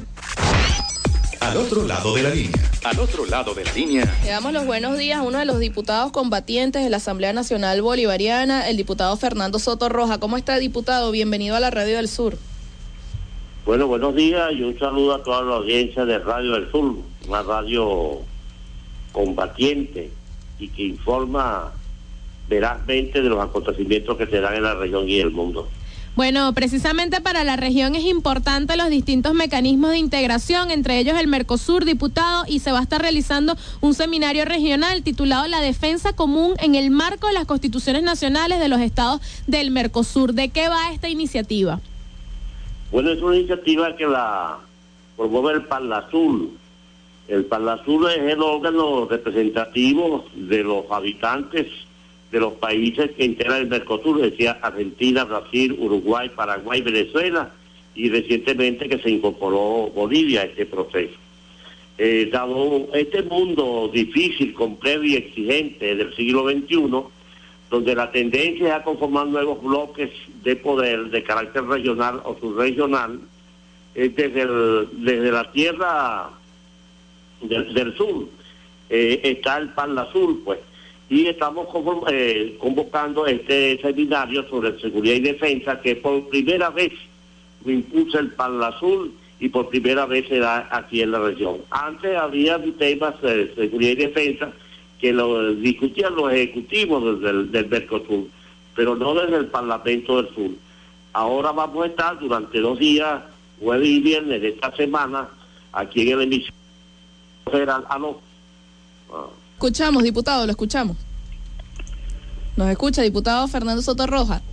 Al otro lado de la línea. Al otro lado de la línea. Le damos los buenos días a uno de los diputados combatientes de la Asamblea Nacional Bolivariana, el diputado Fernando Soto Roja. ¿Cómo está, diputado? Bienvenido a la Radio del Sur. Bueno, buenos días y un saludo a toda la audiencia de Radio del Sur, una radio combatiente y que informa verazmente de los acontecimientos que se dan en la región y el mundo. Bueno, precisamente para la región es importante los distintos mecanismos de integración, entre ellos el Mercosur, diputado, y se va a estar realizando un seminario regional titulado La Defensa Común en el marco de las constituciones nacionales de los estados del Mercosur. ¿De qué va esta iniciativa? Bueno, es una iniciativa que la promueve el Parlasur. El Parlasur es el órgano representativo de los habitantes de los países que integran el Mercosur, decía Argentina, Brasil, Uruguay, Paraguay, Venezuela, y recientemente que se incorporó Bolivia a este proceso. Eh, dado este mundo difícil, complejo y exigente del siglo veintiuno, donde la tendencia es a conformar nuevos bloques de poder de carácter regional o subregional, eh, desde, el, desde la tierra del, del sur, eh, está el Parlasur, pues, y estamos conform, eh, convocando este seminario sobre seguridad y defensa, que por primera vez lo impulsa el Parlasur y por primera vez se da aquí en la región. Antes había temas de seguridad y defensa que lo discutían los ejecutivos desde el, del Mercosur, pero no desde el Parlamento del Sur. Ahora vamos a estar durante dos días, jueves y viernes de esta semana, aquí en el emisión federal. Aló. Ah. Escuchamos, diputado, lo escuchamos. ¿Nos escucha, diputado Fernando Soto Rojas?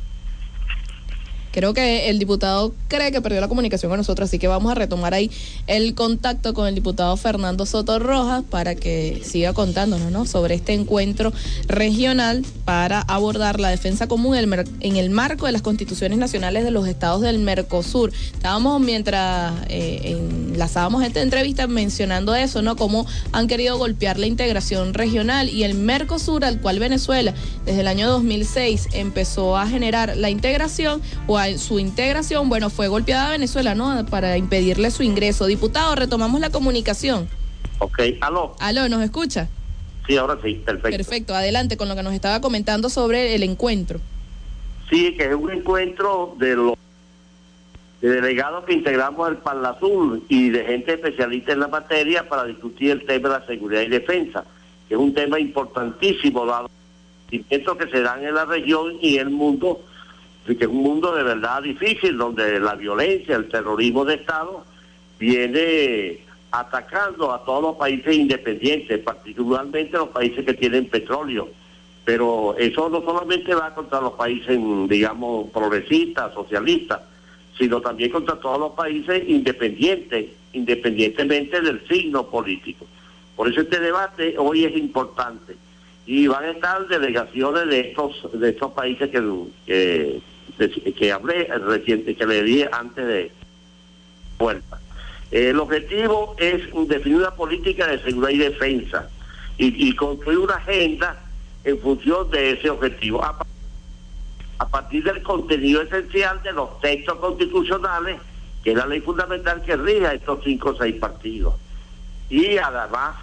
Creo que el diputado cree que perdió la comunicación con nosotros, así que vamos a retomar ahí el contacto con el diputado Fernando Soto Rojas para que siga contándonos, ¿no?, sobre este encuentro regional para abordar la defensa común en el, en el marco de las constituciones nacionales de los estados del Mercosur. Estábamos, mientras eh, enlazábamos esta entrevista, mencionando eso, ¿no?, cómo han querido golpear la integración regional y el Mercosur, al cual Venezuela desde el año dos mil seis empezó a generar la integración o a su integración, bueno, fue golpeada Venezuela, ¿no?, para impedirle su ingreso. Diputado, retomamos la comunicación. Ok, aló. Aló, ¿nos escucha? Sí, ahora sí, perfecto. Perfecto, adelante con lo que nos estaba comentando sobre el encuentro. Sí, que es un encuentro de los de delegados que integramos el Parlasur y de gente especialista en la materia para discutir el tema de la seguridad y defensa, que es un tema importantísimo, dado los acontecimientos que se dan en la región y en el mundo, que es un mundo de verdad difícil, donde la violencia, el terrorismo de Estado viene atacando a todos los países independientes, particularmente los países que tienen petróleo. Pero eso no solamente va contra los países, digamos, progresistas, socialistas, sino también contra todos los países independientes, independientemente del signo político. Por eso este debate hoy es importante. Y van a estar delegaciones de estos de estos países que... que De, que hablé reciente, que le dije antes de vuelta. Eh, el objetivo es definir una política de seguridad y defensa y, y construir una agenda en función de ese objetivo, a, a partir del contenido esencial de los textos constitucionales, que es la ley fundamental que rige a estos cinco o seis partidos. Y además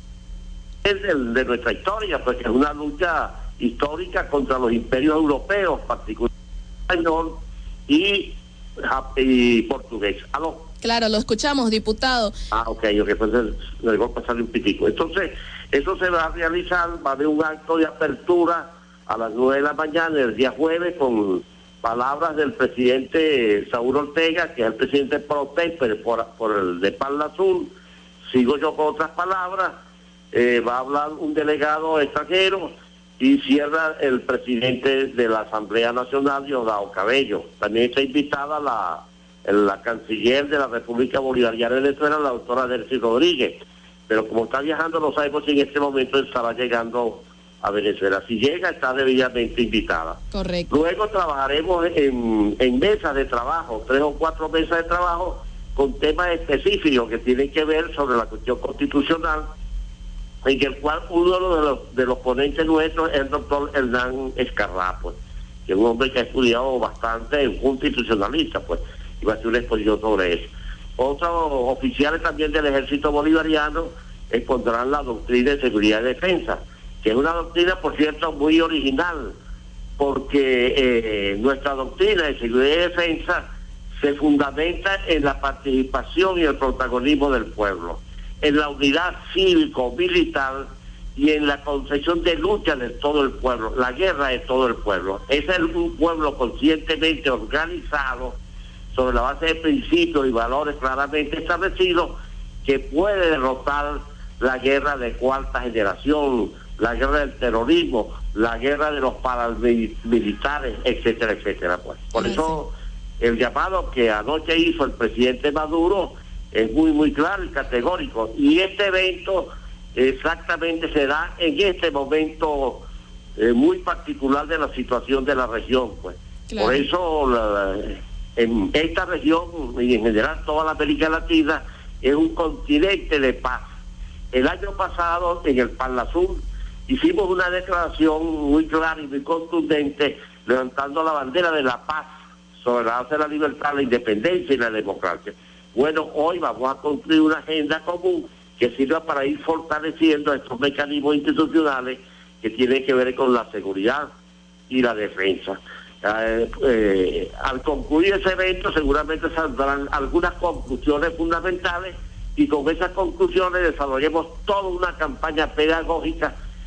es de, de nuestra historia, porque es una lucha histórica contra los imperios europeos, particularmente español y, y portugués. ¿Aló? Claro, lo escuchamos, diputado. Ah, ok, ok, pues le voy a pasarle un pitico. Entonces, eso se va a realizar, va a haber un acto de apertura a las nueve de la mañana el día jueves con palabras del presidente Saúl Ortega, que es el presidente pro tempore por, por el de Parlasur. Sigo yo con otras palabras, eh, va a hablar un delegado extranjero y cierra el presidente de la Asamblea Nacional, Diosdado Cabello. También está invitada la, la canciller de la República Bolivariana de Venezuela, la doctora Delcy Rodríguez. Pero como está viajando, no sabemos si en este momento estará llegando a Venezuela. Si llega, está debidamente invitada. Correcto. Luego trabajaremos en, en mesas de trabajo, tres o cuatro mesas de trabajo, con temas específicos que tienen que ver sobre la cuestión constitucional, en el cual uno de los, de los ponentes nuestros es el doctor Hernán Escarrá, pues, que es un hombre que ha estudiado bastante, es un constitucionalista, pues, y va a hacer una exposición sobre eso. Otros oficiales también del ejército bolivariano expondrán la doctrina de seguridad y defensa, que es una doctrina, por cierto, muy original, porque eh, nuestra doctrina de seguridad y defensa se fundamenta en la participación y el protagonismo del pueblo, en la unidad cívico-militar y en la concepción de lucha de todo el pueblo. La guerra de todo el pueblo. Ese es un pueblo conscientemente organizado sobre la base de principios y valores claramente establecidos, que puede derrotar la guerra de cuarta generación, la guerra del terrorismo, la guerra de los paramilitares, etcétera, etcétera. Pues. Por eso el llamado que anoche hizo el presidente Maduro es muy, muy claro y categórico. Y este evento exactamente se da en este momento eh, muy particular de la situación de la región, pues. Claro. Por eso la, en esta región y en general toda la América Latina es un continente de paz. El año pasado en el Parlasur hicimos una declaración muy clara y muy contundente levantando la bandera de la paz sobre la base de la libertad, la independencia y la democracia. Bueno, hoy vamos a construir una agenda común que sirva para ir fortaleciendo estos mecanismos institucionales que tienen que ver con la seguridad y la defensa. Eh, eh, al concluir ese evento seguramente saldrán algunas conclusiones fundamentales y con esas conclusiones desarrollemos toda una campaña pedagógica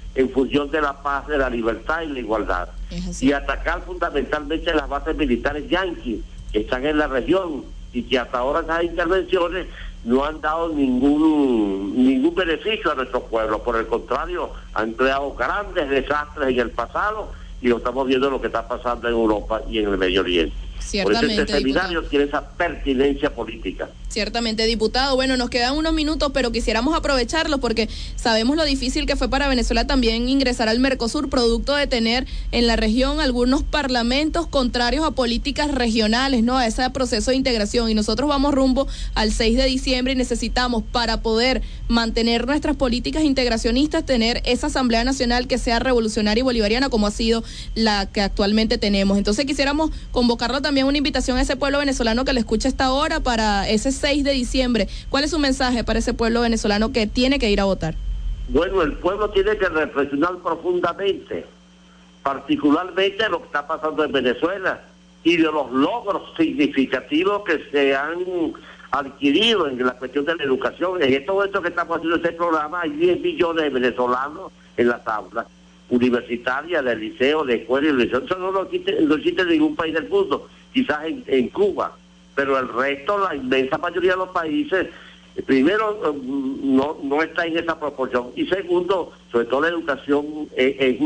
en función de la paz, de la libertad y la igualdad. Y atacar fundamentalmente las bases militares yanquis que están en la región y que hasta ahora esas intervenciones no han dado ningún ningún beneficio a nuestro pueblo. Por el contrario, han creado grandes desastres en el pasado y lo estamos viendo lo que está pasando en Europa y en el Medio Oriente. Por eso este seminario tiene esa pertinencia política. Ciertamente, diputado. Bueno, nos quedan unos minutos, pero quisiéramos aprovecharlo porque sabemos lo difícil que fue para Venezuela también ingresar al Mercosur, producto de tener en la región algunos parlamentos contrarios a políticas regionales, ¿no? A ese proceso de integración. Y nosotros vamos rumbo al seis de diciembre y necesitamos, para poder mantener nuestras políticas integracionistas, tener esa Asamblea Nacional que sea revolucionaria y bolivariana como ha sido la que actualmente tenemos. Entonces quisiéramos convocarlo también una invitación a ese pueblo venezolano que le escucha esta hora para ese seis de diciembre. ¿Cuál es su mensaje para ese pueblo venezolano que tiene que ir a votar? Bueno, el pueblo tiene que reflexionar profundamente, particularmente lo que está pasando en Venezuela y de los logros significativos que se han adquirido en la cuestión de la educación. En todo esto que estamos haciendo este programa hay diez millones de venezolanos en las aulas universitarias, del liceo, de escuela y de liceo. Eso no lo existe, no existe en ningún país del mundo, quizás en, en Cuba, pero el resto, la inmensa mayoría de los países, primero, no no está en esa proporción, y segundo, sobre todo la educación es, es,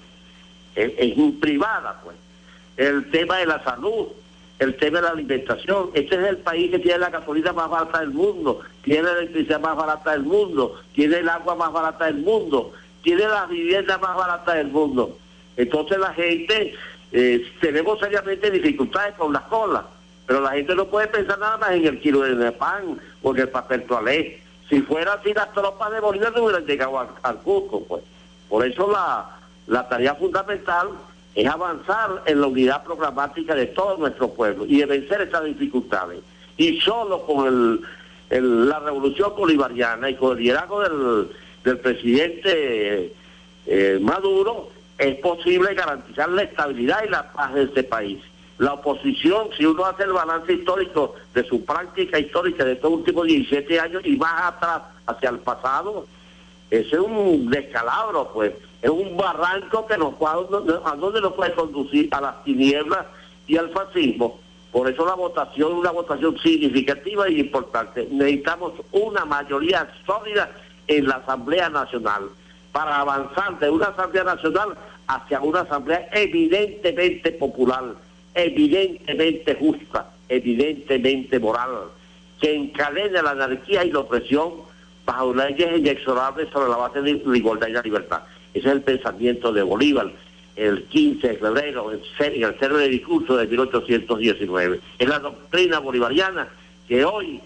es, es privada, pues. El tema de la salud, el tema de la alimentación. Este es el país que tiene la gasolina más barata del mundo, tiene la electricidad más barata del mundo, tiene el agua más barata del mundo, tiene las viviendas más baratas del mundo. Entonces la gente, eh, tenemos seriamente dificultades con las colas, pero la gente no puede pensar nada más en el kilo de pan o en el papel toalé. Si fuera así, las tropas de Bolivia no hubieran llegado al, al Cusco, pues. Por eso la, la tarea fundamental es avanzar en la unidad programática de todo nuestro pueblo y de vencer estas dificultades. Y solo con el, el, la revolución bolivariana y con el liderazgo del del presidente eh, Maduro, es posible garantizar la estabilidad y la paz de este país. La oposición, si uno hace el balance histórico de su práctica histórica de estos últimos diecisiete años y más atrás hacia el pasado, ese es un descalabro, pues, es un barranco que nos a dónde nos puede conducir, a las tinieblas y al fascismo. Por eso la votación es una votación significativa y importante. Necesitamos una mayoría sólida en la Asamblea Nacional para avanzar de una Asamblea Nacional hacia una Asamblea evidentemente popular, evidentemente justa, evidentemente moral, que encadene la anarquía y la opresión bajo leyes inexorables sobre la base de la igualdad y la libertad. Ese es el pensamiento de Bolívar el quince de febrero en el célebre discurso de mil ochocientos diecinueve. Es la doctrina bolivariana que hoy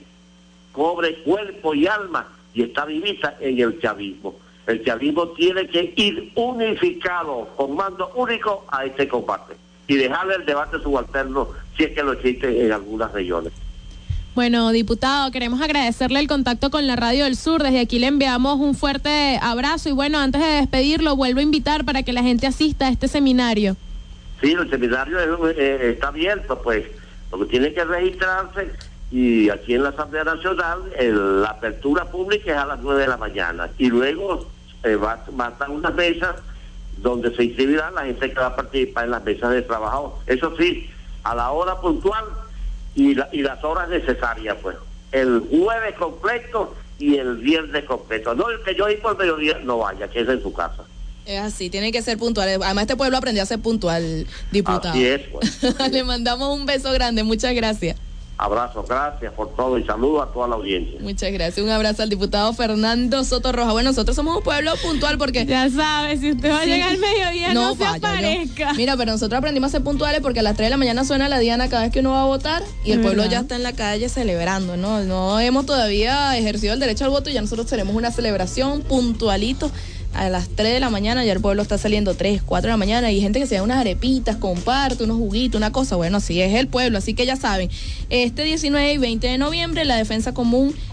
cobre cuerpo y alma y está vivida en el chavismo. El chavismo tiene que ir unificado, con mando único a este combate y dejarle el debate subalterno si es que lo existe en algunas regiones. Bueno, diputado, queremos agradecerle el contacto con la Radio del Sur. Desde aquí le enviamos un fuerte abrazo y bueno, antes de despedirlo, vuelvo a invitar para que la gente asista a este seminario. Sí, el seminario es, eh, está abierto, pues, lo que tiene que registrarse. Y aquí en la Asamblea Nacional el, la apertura pública es a las nueve de la mañana y luego eh, va, va a estar unas mesas donde se inscribirá la gente que va a participar en las mesas de trabajo, eso sí, a la hora puntual y, la, y las horas necesarias, pues, el jueves completo y el viernes completo. No, el que yo ir por mediodía no vaya, que es en su casa. Es así, tiene que ser puntual. Además este pueblo aprendió a ser puntual, diputado. Así es, pues. Le mandamos un beso grande, muchas gracias. Abrazo, gracias por todo y saludo a toda la audiencia. Muchas gracias, un abrazo al diputado Fernando Soto Rojas. Bueno, nosotros somos un pueblo puntual porque... Ya sabes, si usted va sí. a llegar al mediodía, no, no se vaya, aparezca. No. Mira, pero nosotros aprendimos a ser puntuales porque a las tres de la mañana suena la diana cada vez que uno va a votar y el pueblo ya está en la calle celebrando, ¿no? No hemos todavía ejercido el derecho al voto y ya nosotros tenemos una celebración puntualito. A las tres de la mañana ya el pueblo está saliendo tres, cuatro de la mañana y hay gente que se da unas arepitas, comparte unos juguitos, una cosa. Bueno, así es el pueblo, así que ya saben, este diecinueve y veinte de noviembre la Defensa Común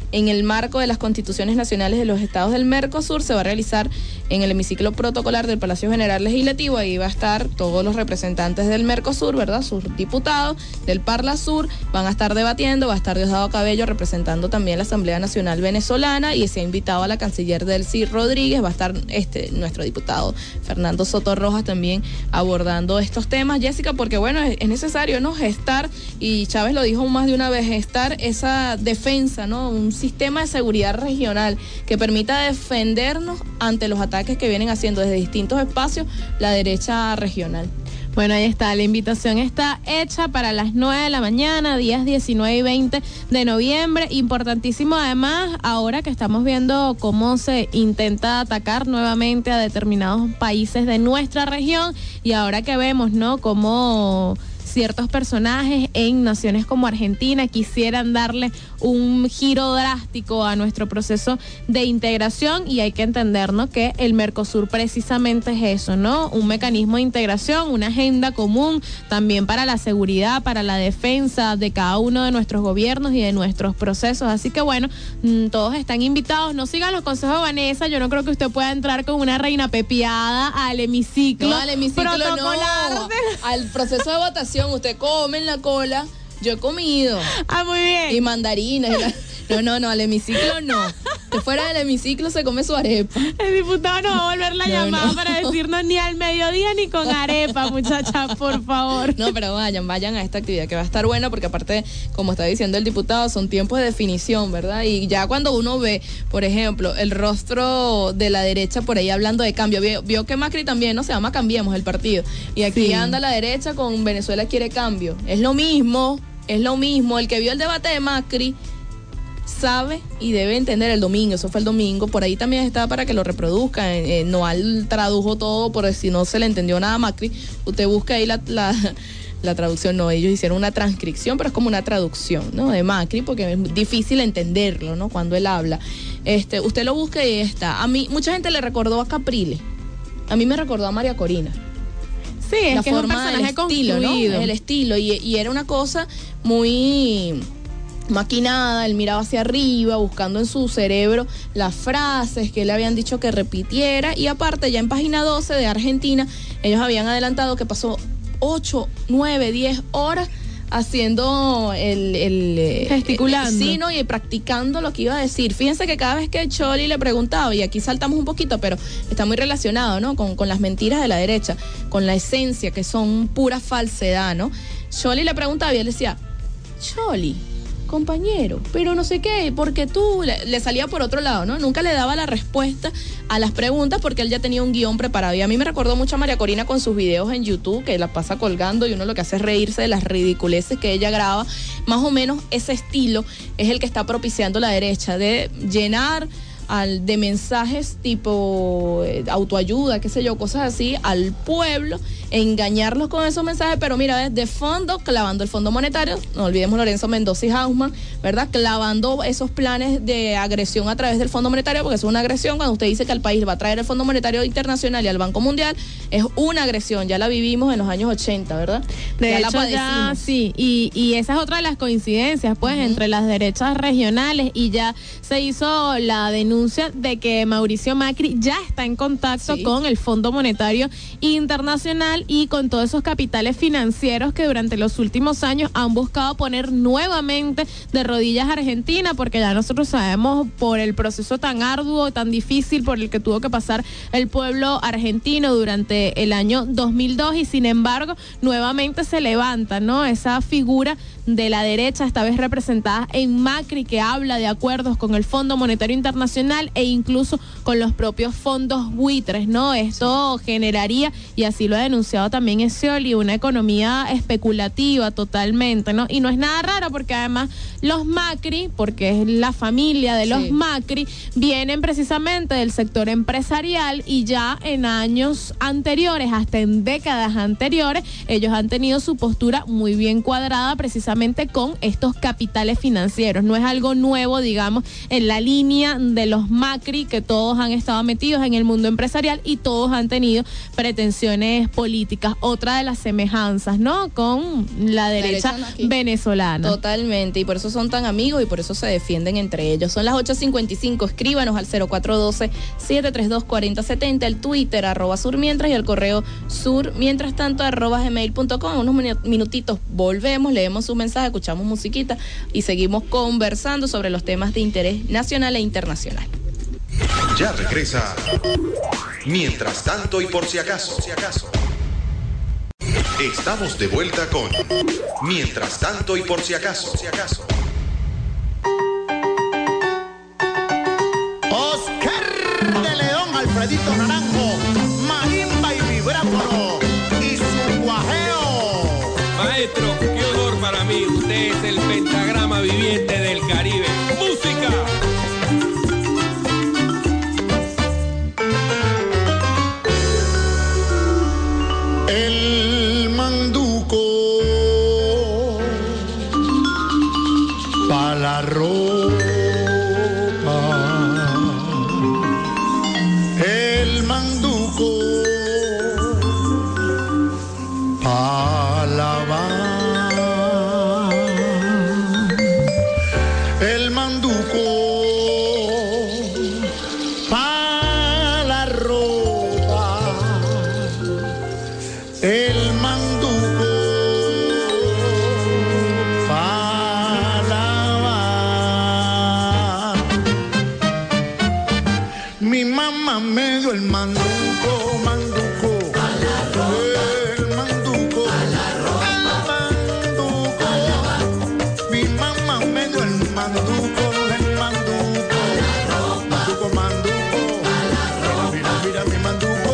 en el marco de las constituciones nacionales de los estados del Mercosur. Se va a realizar en el hemiciclo protocolar del Palacio General Legislativo. Ahí va a estar todos los representantes del Mercosur, ¿verdad? Sus diputados del Parlasur van a estar debatiendo. Va a estar Diosdado Cabello representando también la Asamblea Nacional Venezolana, y se ha invitado a la canciller Delcy Rodríguez. Va a estar este nuestro diputado Fernando Soto Rojas también abordando estos temas, Jessica, porque bueno, es, es necesario, ¿no? Gestar, y Chávez lo dijo más de una vez, gestar esa defensa, ¿no? Un sistema de seguridad regional que permita defendernos ante los ataques que vienen haciendo desde distintos espacios la derecha regional. Bueno, ahí está, la invitación está hecha para las nueve de la mañana, días diecinueve y veinte de noviembre. Importantísimo además, ahora que estamos viendo cómo se intenta atacar nuevamente a determinados países de nuestra región, y ahora que vemos, ¿no?, cómo ciertos personajes en naciones como Argentina quisieran darle un giro drástico a nuestro proceso de integración, y hay que entender, ¿no?, que el Mercosur precisamente es eso, ¿no? Un mecanismo de integración, una agenda común también para la seguridad, para la defensa de cada uno de nuestros gobiernos y de nuestros procesos. Así que bueno, todos están invitados. No sigan los consejos de Vanessa. Yo no creo que usted pueda entrar con una reina pepiada al hemiciclo. No, al hemiciclo protocolar no. de... Al proceso de votación, usted come en la cola. Yo he comido. Ah, muy bien. Y mandarinas. Y la... No, no, no, al hemiciclo no. Que fuera del hemiciclo se come su arepa. El diputado no va a volver la no, llamada no. para decirnos ni al mediodía ni con arepa, muchacha, por favor. No, pero vayan, vayan a esta actividad que va a estar buena, porque aparte, como está diciendo el diputado, son tiempos de definición, ¿verdad? Y ya cuando uno ve, por ejemplo, el rostro de la derecha por ahí hablando de cambio, vio, vio que Macri también, ¿no? Se llama Cambiemos el partido. Y aquí Sí. anda la derecha con Venezuela quiere cambio. Es lo mismo, es lo mismo. El que vio el debate de Macri sabe y debe entender el domingo, eso fue el domingo, por ahí también está para que lo reproduzcan. eh, Noal tradujo todo, por si no se le entendió nada a Macri, usted busca ahí la, la, la traducción, no, ellos hicieron una transcripción, pero es como una traducción, ¿no?, de Macri, porque es difícil entenderlo, ¿no?, cuando él habla. Este, usted lo busca y ahí está. A mí, mucha gente le recordó a Caprile, a mí me recordó a María Corina. Sí, es la que es un forma, personaje el estilo, ¿no? construido. El estilo, y, y era una cosa muy maquinada. Él miraba hacia arriba buscando en su cerebro las frases que le habían dicho que repitiera, y aparte ya en página doce de Argentina ellos habían adelantado que pasó ocho, nueve, diez horas haciendo el, el gesticulando, el, sí, ¿no? Y practicando lo que iba a decir. Fíjense que cada vez que Choli le preguntaba, y aquí saltamos un poquito, pero está muy relacionado, ¿no?, con, con las mentiras de la derecha, con la esencia, que son pura falsedad, ¿no? Choli le preguntaba y él decía, Choli, compañero, pero no sé qué, porque tú le, le salía por otro lado, ¿no? Nunca le daba la respuesta a las preguntas, porque él ya tenía un guión preparado. Y a mí me recordó mucho a María Corina con sus videos en YouTube, que la pasa colgando y uno lo que hace es reírse de las ridiculeces que ella graba. Más o menos ese estilo es el que está propiciando la derecha, de llenar al, de mensajes tipo eh, autoayuda, qué sé yo, cosas así, al pueblo, engañarlos con esos mensajes, pero mira, de fondo, clavando el Fondo Monetario, no olvidemos Lorenzo Mendoza y Hausmann, ¿verdad? Clavando esos planes de agresión a través del Fondo Monetario, porque eso es una agresión. Cuando usted dice que al país va a traer el Fondo Monetario Internacional y al Banco Mundial, es una agresión, ya la vivimos en los años ochenta, ¿verdad? De ya hecho, la padecimos. ya, sí, y, y esa es otra de las coincidencias, pues, uh-huh. entre las derechas regionales, y ya se hizo la denuncia de que Mauricio Macri ya está en contacto sí. con el Fondo Monetario Internacional y con todos esos capitales financieros que durante los últimos años han buscado poner nuevamente de rodillas a Argentina, porque ya nosotros sabemos por el proceso tan arduo, tan difícil por el que tuvo que pasar el pueblo argentino durante el año dos mil dos, y sin embargo nuevamente se levanta, ¿no?, esa figura de la derecha, esta vez representada en Macri, que habla de acuerdos con el Fondo Monetario Internacional e incluso con los propios fondos buitres, ¿no? Esto sí. generaría, y así lo ha denunciado también Scioli, una economía especulativa totalmente, ¿no? Y no es nada raro, porque además los Macri, porque es la familia de los sí. Macri, vienen precisamente del sector empresarial, y ya en años anteriores, hasta en décadas anteriores, ellos han tenido su postura muy bien cuadrada precisamente precisamente con estos capitales financieros. No es algo nuevo, digamos, en la línea de los Macri, que todos han estado metidos en el mundo empresarial y todos han tenido pretensiones políticas. Otra de las semejanzas, ¿no? Con la derecha, derecha venezolana. Totalmente, y por eso son tan amigos y por eso se defienden entre ellos. Son las ocho cincuenta y cinco, escríbanos al cero cuatro uno dos, siete tres dos, cuatro cero siete cero, el Twitter arroba surmientras y el correo sur mientras tanto arroba gmail punto com. Unos minutitos volvemos, leemos su mensaje, escuchamos musiquita y seguimos conversando sobre los temas de interés nacional e internacional. Ya regresa. Mientras tanto y por si acaso. Estamos de vuelta con Mientras tanto y por si acaso. Oscar de León, Alfredito Naranjo, marimba y vibráfono y su guajeo. Maestro, qué honor para mí. Usted es el pentagrama viviente del Caribe. ¡Música! El manduco pa' la ropa, el manduco pa' lavar, el manduco pa' la ropa, el manduco pa' lavar. Mi mamá me dio el manduco, manduco, el manduco, el manduco. Mi mamá me dio el manduco, el manduco, manduco, manduco. Mira, mira mi manduco.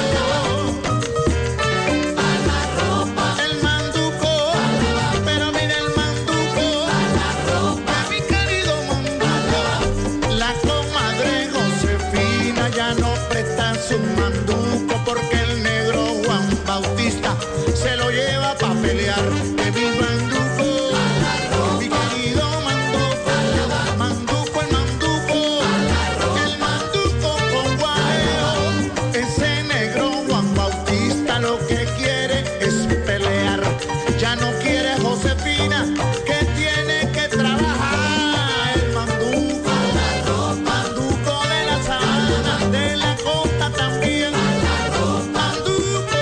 Su manduco porque el negro Juan Bautista se lo lleva pa' pelear. Que mi manduco, mi querido manduco, manduco, el manduco, el manduco con guajeo. Ese negro Juan Bautista lo que quiere es pelear. Ya no quiere Josefina, que tiene que trabajar. El manduco, manduco de la sabana, de la costa también. Manduco,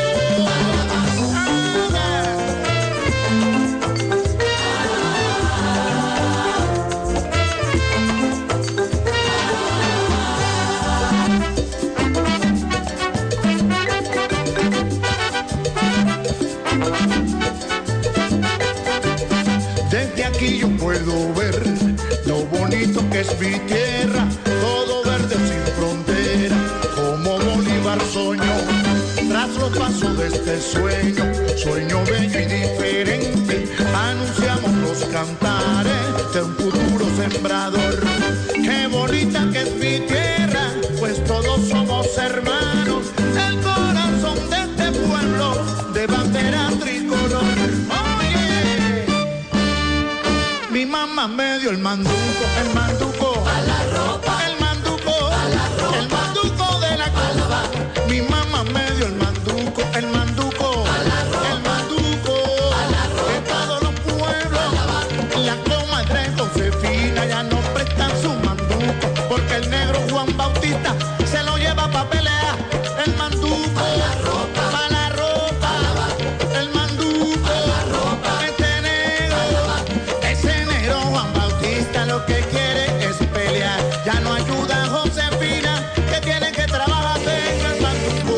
desde aquí yo puedo ver lo bonito que es mi tierra, todo verde sin frontera, como Bolívar soñó, tras los pasos de este sueño, sueño bello y diferente, anunciamos los cantares de un futuro sembrador. Qué bonita que es mi tierra, pues todos somos hermanos, el corazón de este pueblo de bandera tricolor. Oye, mi mamá me dio el manduco, el manduco a la ropa, el manduco a la ropa, el manduco de la costa. Mi mamá me dio el manduco, el manduco a la ropa, el manduco a la ropa, de todos los pueblos. La comadre Josefina ya no prestan su manduco porque el negro Juan Bautista se lo lleva pa' pelear. El manduco a la ropa, pa' la ropa, el manduco a la ropa, este negro, ese negro Juan Bautista lo que quiere es pelear. Ya no ayuda a Josefina, que tiene que trabajar en el manduco.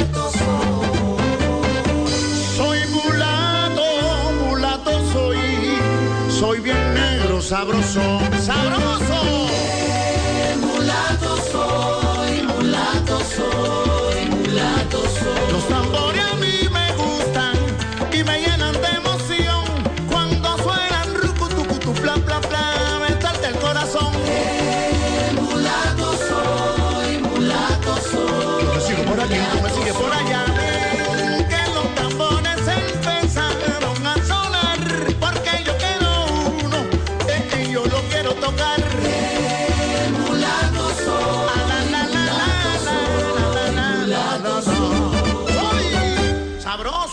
Soy mulato, mulato soy, soy bien negro, sabroso, sabroso. Mulato soy, mulato soy, mulato soy. Los tambores a mí me gustan y me llenan de emoción cuando suenan rucutucutu, plan, plan, plan, me salta el corazón. Mulato soy, mulato soy. Yo sigo por aquí, tú me sigues por allá. Que los tambores empezaron a sonar porque yo quiero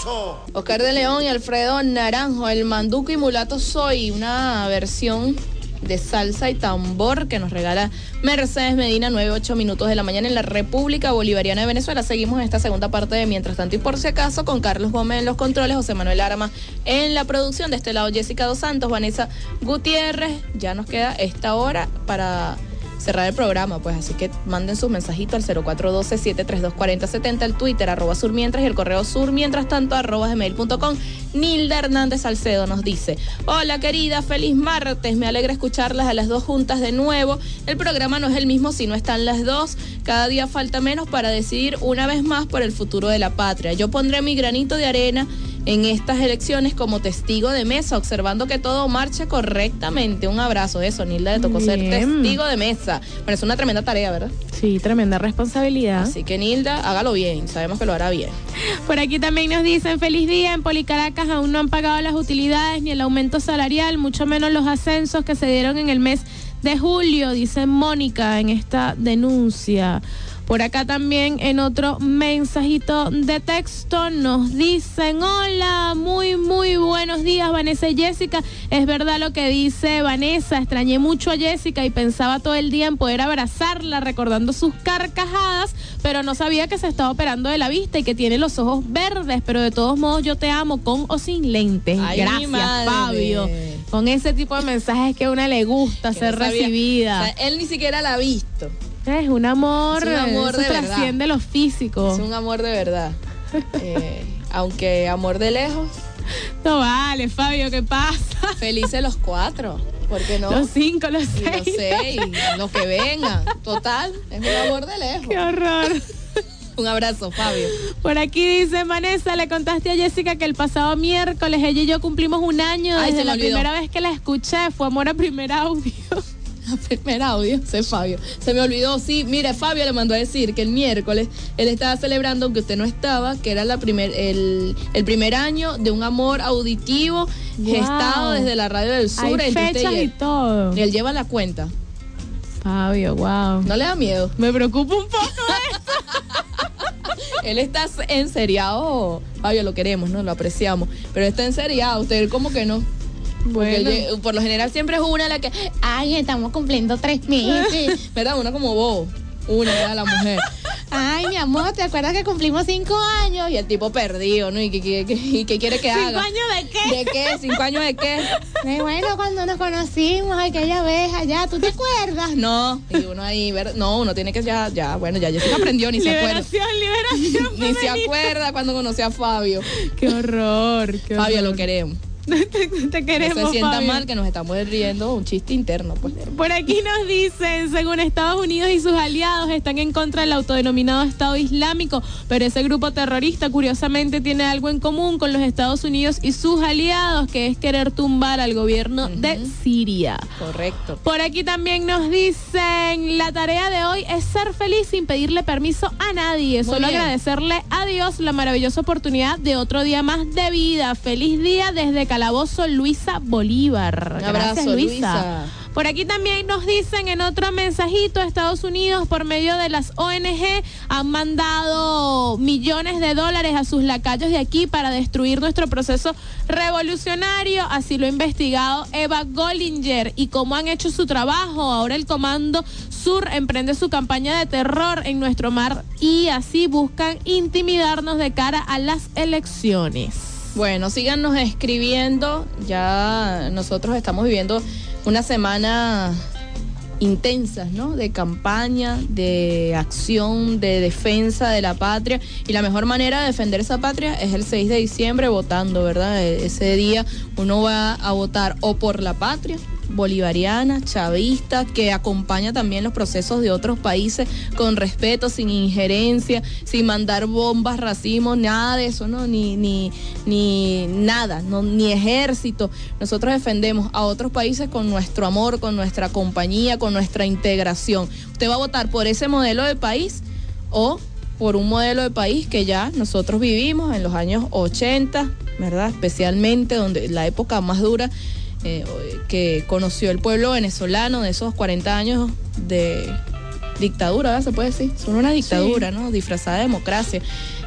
sabroso. Oscar de León y Alfredo Naranjo, el Manduco y Mulato Soy, una versión de salsa y tambor que nos regala Mercedes Medina, nueve, ocho minutos de la mañana en la República Bolivariana de Venezuela. Seguimos en esta segunda parte de Mientras Tanto y Por Si Acaso con Carlos Gómez en los controles, José Manuel Arama en la producción. De este lado Jessica Dos Santos, Vanessa Gutiérrez. Ya nos queda esta hora para cerrar el programa, pues así que manden sus mensajitos al cero cuatro uno dos, siete tres dos, cuatro cero siete cero, el Twitter arroba surmientras y el correo surmientras tanto arroba gmail punto com. Nilda Hernández Salcedo nos dice: hola querida, feliz martes, me alegra escucharlas a las dos juntas de nuevo. El programa no es el mismo si no están las dos, cada día falta menos para decidir una vez más por el futuro de la patria. Yo pondré mi granito de arena en estas elecciones como testigo de mesa, observando que todo marche correctamente. Un abrazo. Eso, Nilda, le tocó ser testigo de mesa. Bueno, es una tremenda tarea, ¿verdad? Sí, tremenda responsabilidad. Así que Nilda, hágalo bien, sabemos que lo hará bien. Por aquí también nos dicen: feliz día, en Policaracas aún no han pagado las utilidades ni el aumento salarial, mucho menos los ascensos que se dieron en el mes de julio, dice Mónica en esta denuncia. Por acá también en otro mensajito de texto nos dicen: hola, muy muy buenos días Vanessa y Jessica. Es verdad lo que dice Vanessa, extrañé mucho a Jessica y pensaba todo el día en poder abrazarla recordando sus carcajadas, pero no sabía que se estaba operando de la vista y que tiene los ojos verdes, pero de todos modos yo te amo con o sin lentes. Ay, gracias Fabio, con ese tipo de mensajes que a una le gusta que ser no recibida. O sea, él ni siquiera la ha visto. Es un amor, es un amor de trasciende verdad. Lo físico. Es un amor de verdad. eh, aunque amor de lejos. No vale, Fabio, ¿qué pasa? Felices los cuatro, ¿por qué no? Los cinco, los seis. Y los seis, los que vengan. Total, es un amor de lejos. Qué horror. Un abrazo, Fabio. Por aquí dice Vanessa: le contaste a Jessica que el pasado miércoles ella y yo cumplimos un año. Ay, desde la olvidó. Primera vez que la escuché, fue amor a primer audio. El primer audio, ese Fabio. Se me olvidó, sí, mire, Fabio le mandó a decir que el miércoles él estaba celebrando, aunque usted no estaba, que era la primer, el, el primer año de un amor auditivo wow. gestado desde la Radio del Sur. Hay fechas y, él, y todo. Y él lleva la cuenta. Fabio, wow. ¿No le da miedo? Me preocupa un poco esto. Él está enseriado, Fabio, lo queremos, ¿no? Lo apreciamos. Pero está enseriado, usted como que no. Bueno. Porque él, por lo general siempre es una la que, ay, estamos cumpliendo tres meses. ¿Verdad? Una como vos. Una era la mujer. Ay, mi amor, ¿te acuerdas que cumplimos cinco años? Y el tipo perdido, ¿no? ¿Y qué, qué, qué, y qué quiere que haga? ¿Cinco años de qué? ¿De qué? ¿Cinco años de qué? Y bueno, cuando nos conocimos, aquella vez allá, ¿tú te acuerdas? No. Y uno ahí, ver, no, uno tiene que ya, ya, bueno, ya Jessica aprendió, ni se acuerda. Liberación, liberación. Ni se acuerda cuando conoció a Fabio. Qué horror, qué horror. Fabio, lo queremos. Te, te queremos, no se sienta Fabio. mal que nos estamos riendo, un chiste interno, pues. Por aquí nos dicen: según Estados Unidos y sus aliados están en contra del autodenominado Estado Islámico, pero ese grupo terrorista curiosamente tiene algo en común con los Estados Unidos y sus aliados, que es querer tumbar al gobierno uh-huh. de Siria. Correcto. Por aquí también nos dicen: la tarea de hoy es ser feliz sin pedirle permiso a nadie, Muy solo bien. agradecerle a Dios la maravillosa oportunidad de otro día más de vida. Feliz día desde Calabozo, Luisa Bolívar. Un abrazo, Gracias, Luisa. Luisa. Por aquí también nos dicen en otro mensajito: Estados Unidos, por medio de las O N G, han mandado millones de dólares a sus lacayos de aquí para destruir nuestro proceso revolucionario. Así lo ha investigado Eva Gollinger. Y cómo han hecho su trabajo, ahora el Comando Sur emprende su campaña de terror en nuestro mar y así buscan intimidarnos de cara a las elecciones. Bueno, síganos escribiendo. Ya nosotros estamos viviendo una semana intensas, ¿no? De campaña, de acción, de defensa de la patria. Y la mejor manera de defender esa patria es el seis de diciembre votando, ¿verdad? Ese día uno va a votar o por la patria bolivariana, chavista, que acompaña también los procesos de otros países con respeto, sin injerencia, sin mandar bombas, racismo, nada de eso, ¿no? Ni, ni, ni nada, no, ni ejército. Nosotros defendemos a otros países con nuestro amor, con nuestra compañía, con nuestra integración. ¿Usted va a votar por ese modelo de país o por un modelo de país que ya nosotros vivimos en los años ochenta, ¿verdad? Especialmente donde la época más dura Eh, que conoció el pueblo venezolano de esos cuarenta años de dictadura, ¿verdad? Se puede decir, son una dictadura, sí. ¿no? Disfrazada de democracia.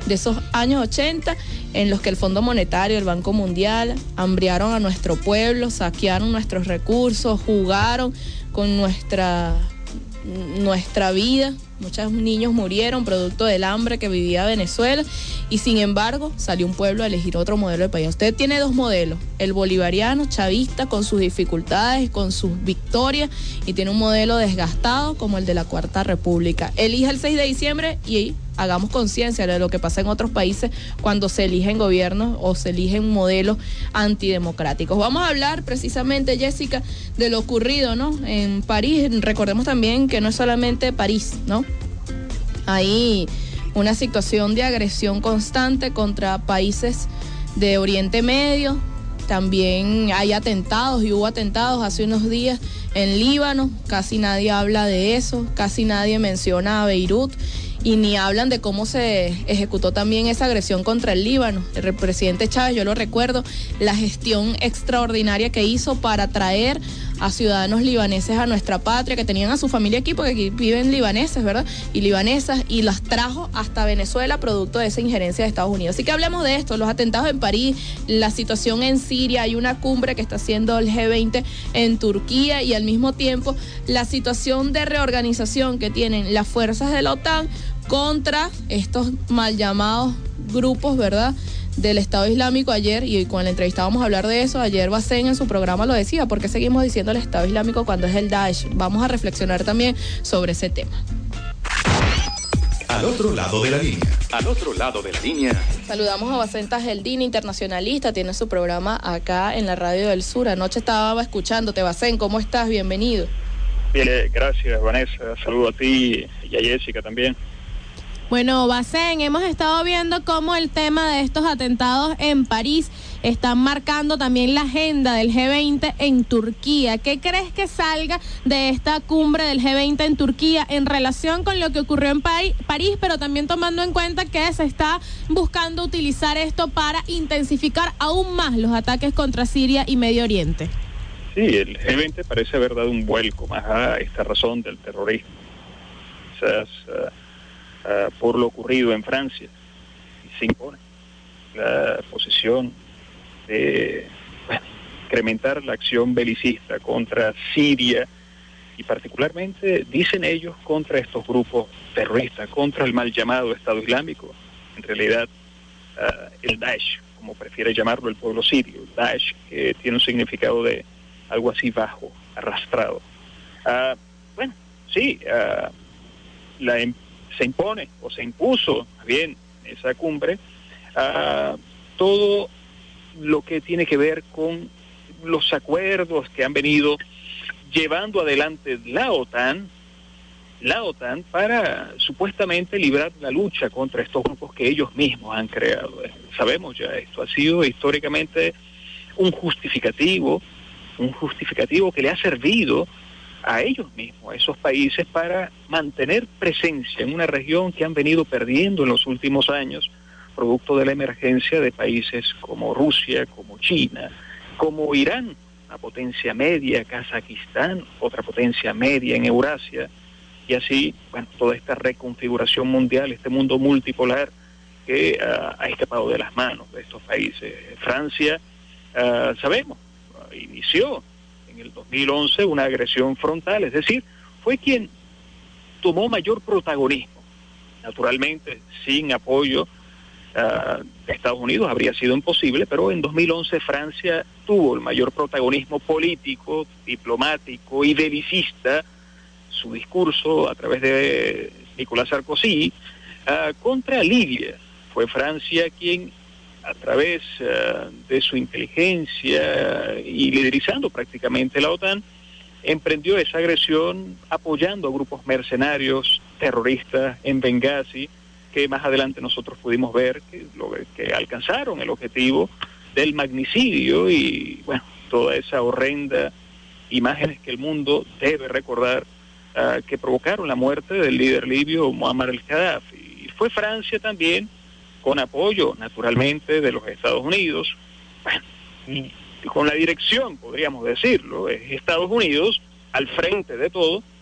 de esos años ochenta en los que el Fondo Monetario, el Banco Mundial hambriaron a nuestro pueblo, saquearon nuestros recursos, jugaron con nuestra, nuestra vida. Muchos niños murieron producto del hambre que vivía Venezuela y sin embargo salió un pueblo a elegir otro modelo de país. Usted tiene dos modelos, el bolivariano, chavista, con sus dificultades, con sus victorias, y tiene un modelo desgastado como el de la Cuarta República. Elija el seis de diciembre y hagamos conciencia de lo que pasa en otros países cuando se eligen gobiernos o se eligen modelos antidemocráticos. Vamos a hablar precisamente, Jessica, de lo ocurrido, ¿no?, en París. Recordemos también que no es solamente París, ¿no? Hay una situación de agresión constante contra países de Oriente Medio. También hay atentados y hubo atentados hace unos días en Líbano. Casi nadie habla de eso, casi nadie menciona a Beirut. Y ni hablan de cómo se ejecutó también esa agresión contra el Líbano. El presidente Chávez, yo lo recuerdo, la gestión extraordinaria que hizo para traer a ciudadanos libaneses a nuestra patria, que tenían a su familia aquí, porque aquí viven libaneses, ¿verdad? Y libanesas, y las trajo hasta Venezuela producto de esa injerencia de Estados Unidos. Así que hablemos de esto, los atentados en París, la situación en Siria, hay una cumbre que está haciendo el G veinte en Turquía y al mismo tiempo la situación de reorganización que tienen las fuerzas de la OTAN contra estos mal llamados grupos, ¿verdad?, del Estado Islámico. Ayer, y con la entrevista vamos a hablar de eso, ayer Bacén en su programa lo decía, ¿por qué seguimos diciendo el Estado Islámico cuando es el Daesh? Vamos a reflexionar también sobre ese tema. Al otro lado de la línea. Al otro lado de la línea. Saludamos a Bacén Tajeldini, internacionalista, tiene su programa acá en la Radio del Sur. Anoche estaba escuchándote, Bacén, ¿cómo estás? Bienvenido. Bien, gracias, Vanessa. Saludo a ti y a Jessica también. Bueno, Bacén, hemos estado viendo cómo el tema de estos atentados en París están marcando también la agenda del G veinte en Turquía. ¿Qué crees que salga de esta cumbre del G veinte en Turquía en relación con lo que ocurrió en París, pero también tomando en cuenta que se está buscando utilizar esto para intensificar aún más los ataques contra Siria y Medio Oriente? Sí, el G veinte parece haber dado un vuelco más a esta razón del terrorismo. Quizás uh, Uh, por lo ocurrido en Francia, y se impone la posición de, bueno, incrementar la acción belicista contra Siria y particularmente, dicen ellos, contra estos grupos terroristas, contra el mal llamado Estado Islámico, en realidad uh, el Daesh, como prefiere llamarlo el pueblo sirio, el Daesh, que tiene un significado de algo así bajo, arrastrado. Uh, bueno, sí, uh, la se impone o se impuso más bien esa cumbre a todo lo que tiene que ver con los acuerdos que han venido llevando adelante la OTAN, la OTAN para supuestamente librar la lucha contra estos grupos que ellos mismos han creado. Sabemos ya, esto ha sido históricamente un justificativo, un justificativo que le ha servido a ellos mismos, a esos países, para mantener presencia en una región que han venido perdiendo en los últimos años, producto de la emergencia de países como Rusia, como China, como Irán, una potencia media, Kazajistán, otra potencia media en Eurasia, y así, bueno, toda esta reconfiguración mundial, este mundo multipolar que uh, ha escapado de las manos de estos países. Francia, uh, sabemos, uh, inició en el dos mil once una agresión frontal, es decir, fue quien tomó mayor protagonismo. Naturalmente, sin apoyo uh, de Estados Unidos habría sido imposible, pero en dos mil once Francia tuvo el mayor protagonismo político, diplomático y belicista. Su discurso a través de Nicolás Sarkozy uh, contra Libia. Fue Francia quien, a través uh, de su inteligencia uh, y liderizando prácticamente la OTAN, emprendió esa agresión apoyando a grupos mercenarios terroristas en Benghazi, que más adelante nosotros pudimos ver que, lo, que alcanzaron el objetivo del magnicidio y, bueno, toda esa horrenda imágenes que el mundo debe recordar, uh, que provocaron la muerte del líder libio Muammar el-Gaddafi. Y fue Francia también, con apoyo, naturalmente, de los Estados Unidos, bueno, y con la dirección, podríamos decirlo, es Estados Unidos al frente de todo,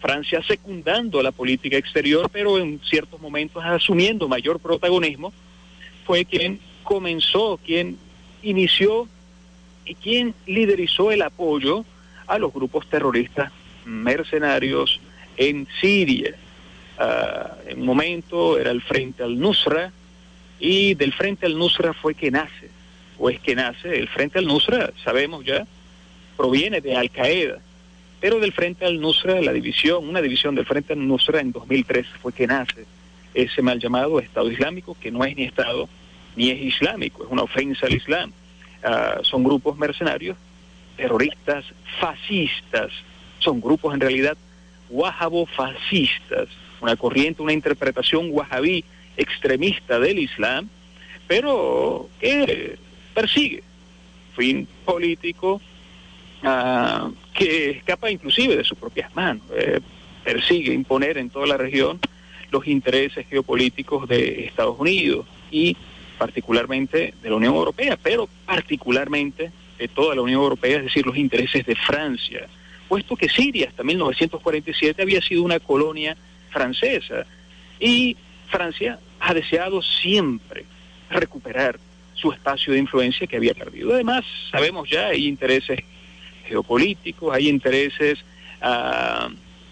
Francia secundando la política exterior, pero en ciertos momentos asumiendo mayor protagonismo, fue quien comenzó, quien inició y quien liderizó el apoyo a los grupos terroristas mercenarios en Siria. Uh, en un momento era el Frente al-Nusra, y del Frente al-Nusra fue que nace, o es que nace, el Frente al-Nusra, sabemos ya, proviene de Al-Qaeda, pero del Frente al-Nusra, la división, una división del Frente al-Nusra en dos mil tres fue que nace ese mal llamado Estado Islámico, que no es ni Estado ni es islámico, es una ofensa al Islam. Uh, son grupos mercenarios, terroristas, fascistas, son grupos en realidad wahhabo-fascistas, una corriente, una interpretación wahhabí extremista del Islam, pero que persigue fin político uh, que escapa inclusive de sus propias manos, eh, persigue imponer en toda la región los intereses geopolíticos de Estados Unidos y particularmente de la Unión Europea, pero particularmente de toda la Unión Europea, es decir, los intereses de Francia, puesto que Siria hasta mil novecientos cuarenta y siete había sido una colonia francesa y Francia ha deseado siempre recuperar su espacio de influencia que había perdido. Además, sabemos ya, hay intereses geopolíticos, hay intereses uh,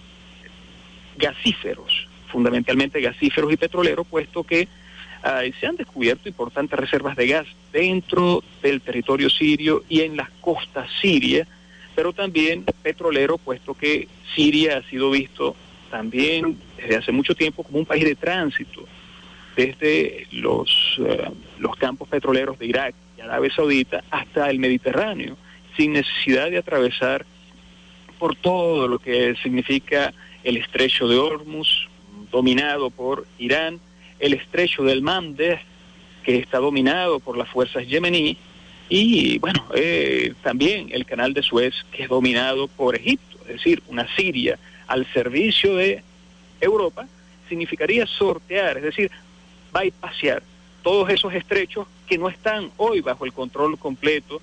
gasíferos, fundamentalmente gasíferos y petroleros, puesto que uh, se han descubierto importantes reservas de gas dentro del territorio sirio y en las costas sirias, pero también petrolero, puesto que Siria ha sido visto también desde hace mucho tiempo como un país de tránsito desde los, uh, los campos petroleros de Irak y Arabia Saudita hasta el Mediterráneo, sin necesidad de atravesar por todo lo que significa el estrecho de Hormuz, dominado por Irán, el estrecho del Mandeb, que está dominado por las fuerzas yemení, y bueno, eh, también el canal de Suez, que es dominado por Egipto, es decir, una Siria al servicio de Europa, significaría sortear, es decir, bypassear todos esos estrechos que no están hoy bajo el control completo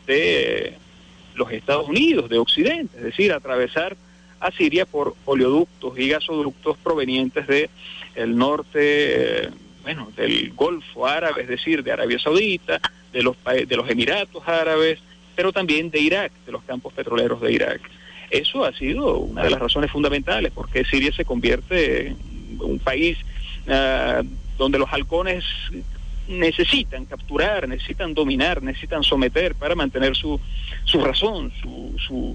de los Estados Unidos, de Occidente, es decir, atravesar a Siria por oleoductos y gasoductos provenientes de el norte, eh, bueno, del Golfo Árabe, es decir, de Arabia Saudita, de los de los Emiratos Árabes, pero también de Irak, de los campos petroleros de Irak. Eso ha sido una de las razones fundamentales por qué Siria se convierte en un país uh, donde los halcones necesitan capturar, necesitan dominar, necesitan someter para mantener su, su razón, su, su,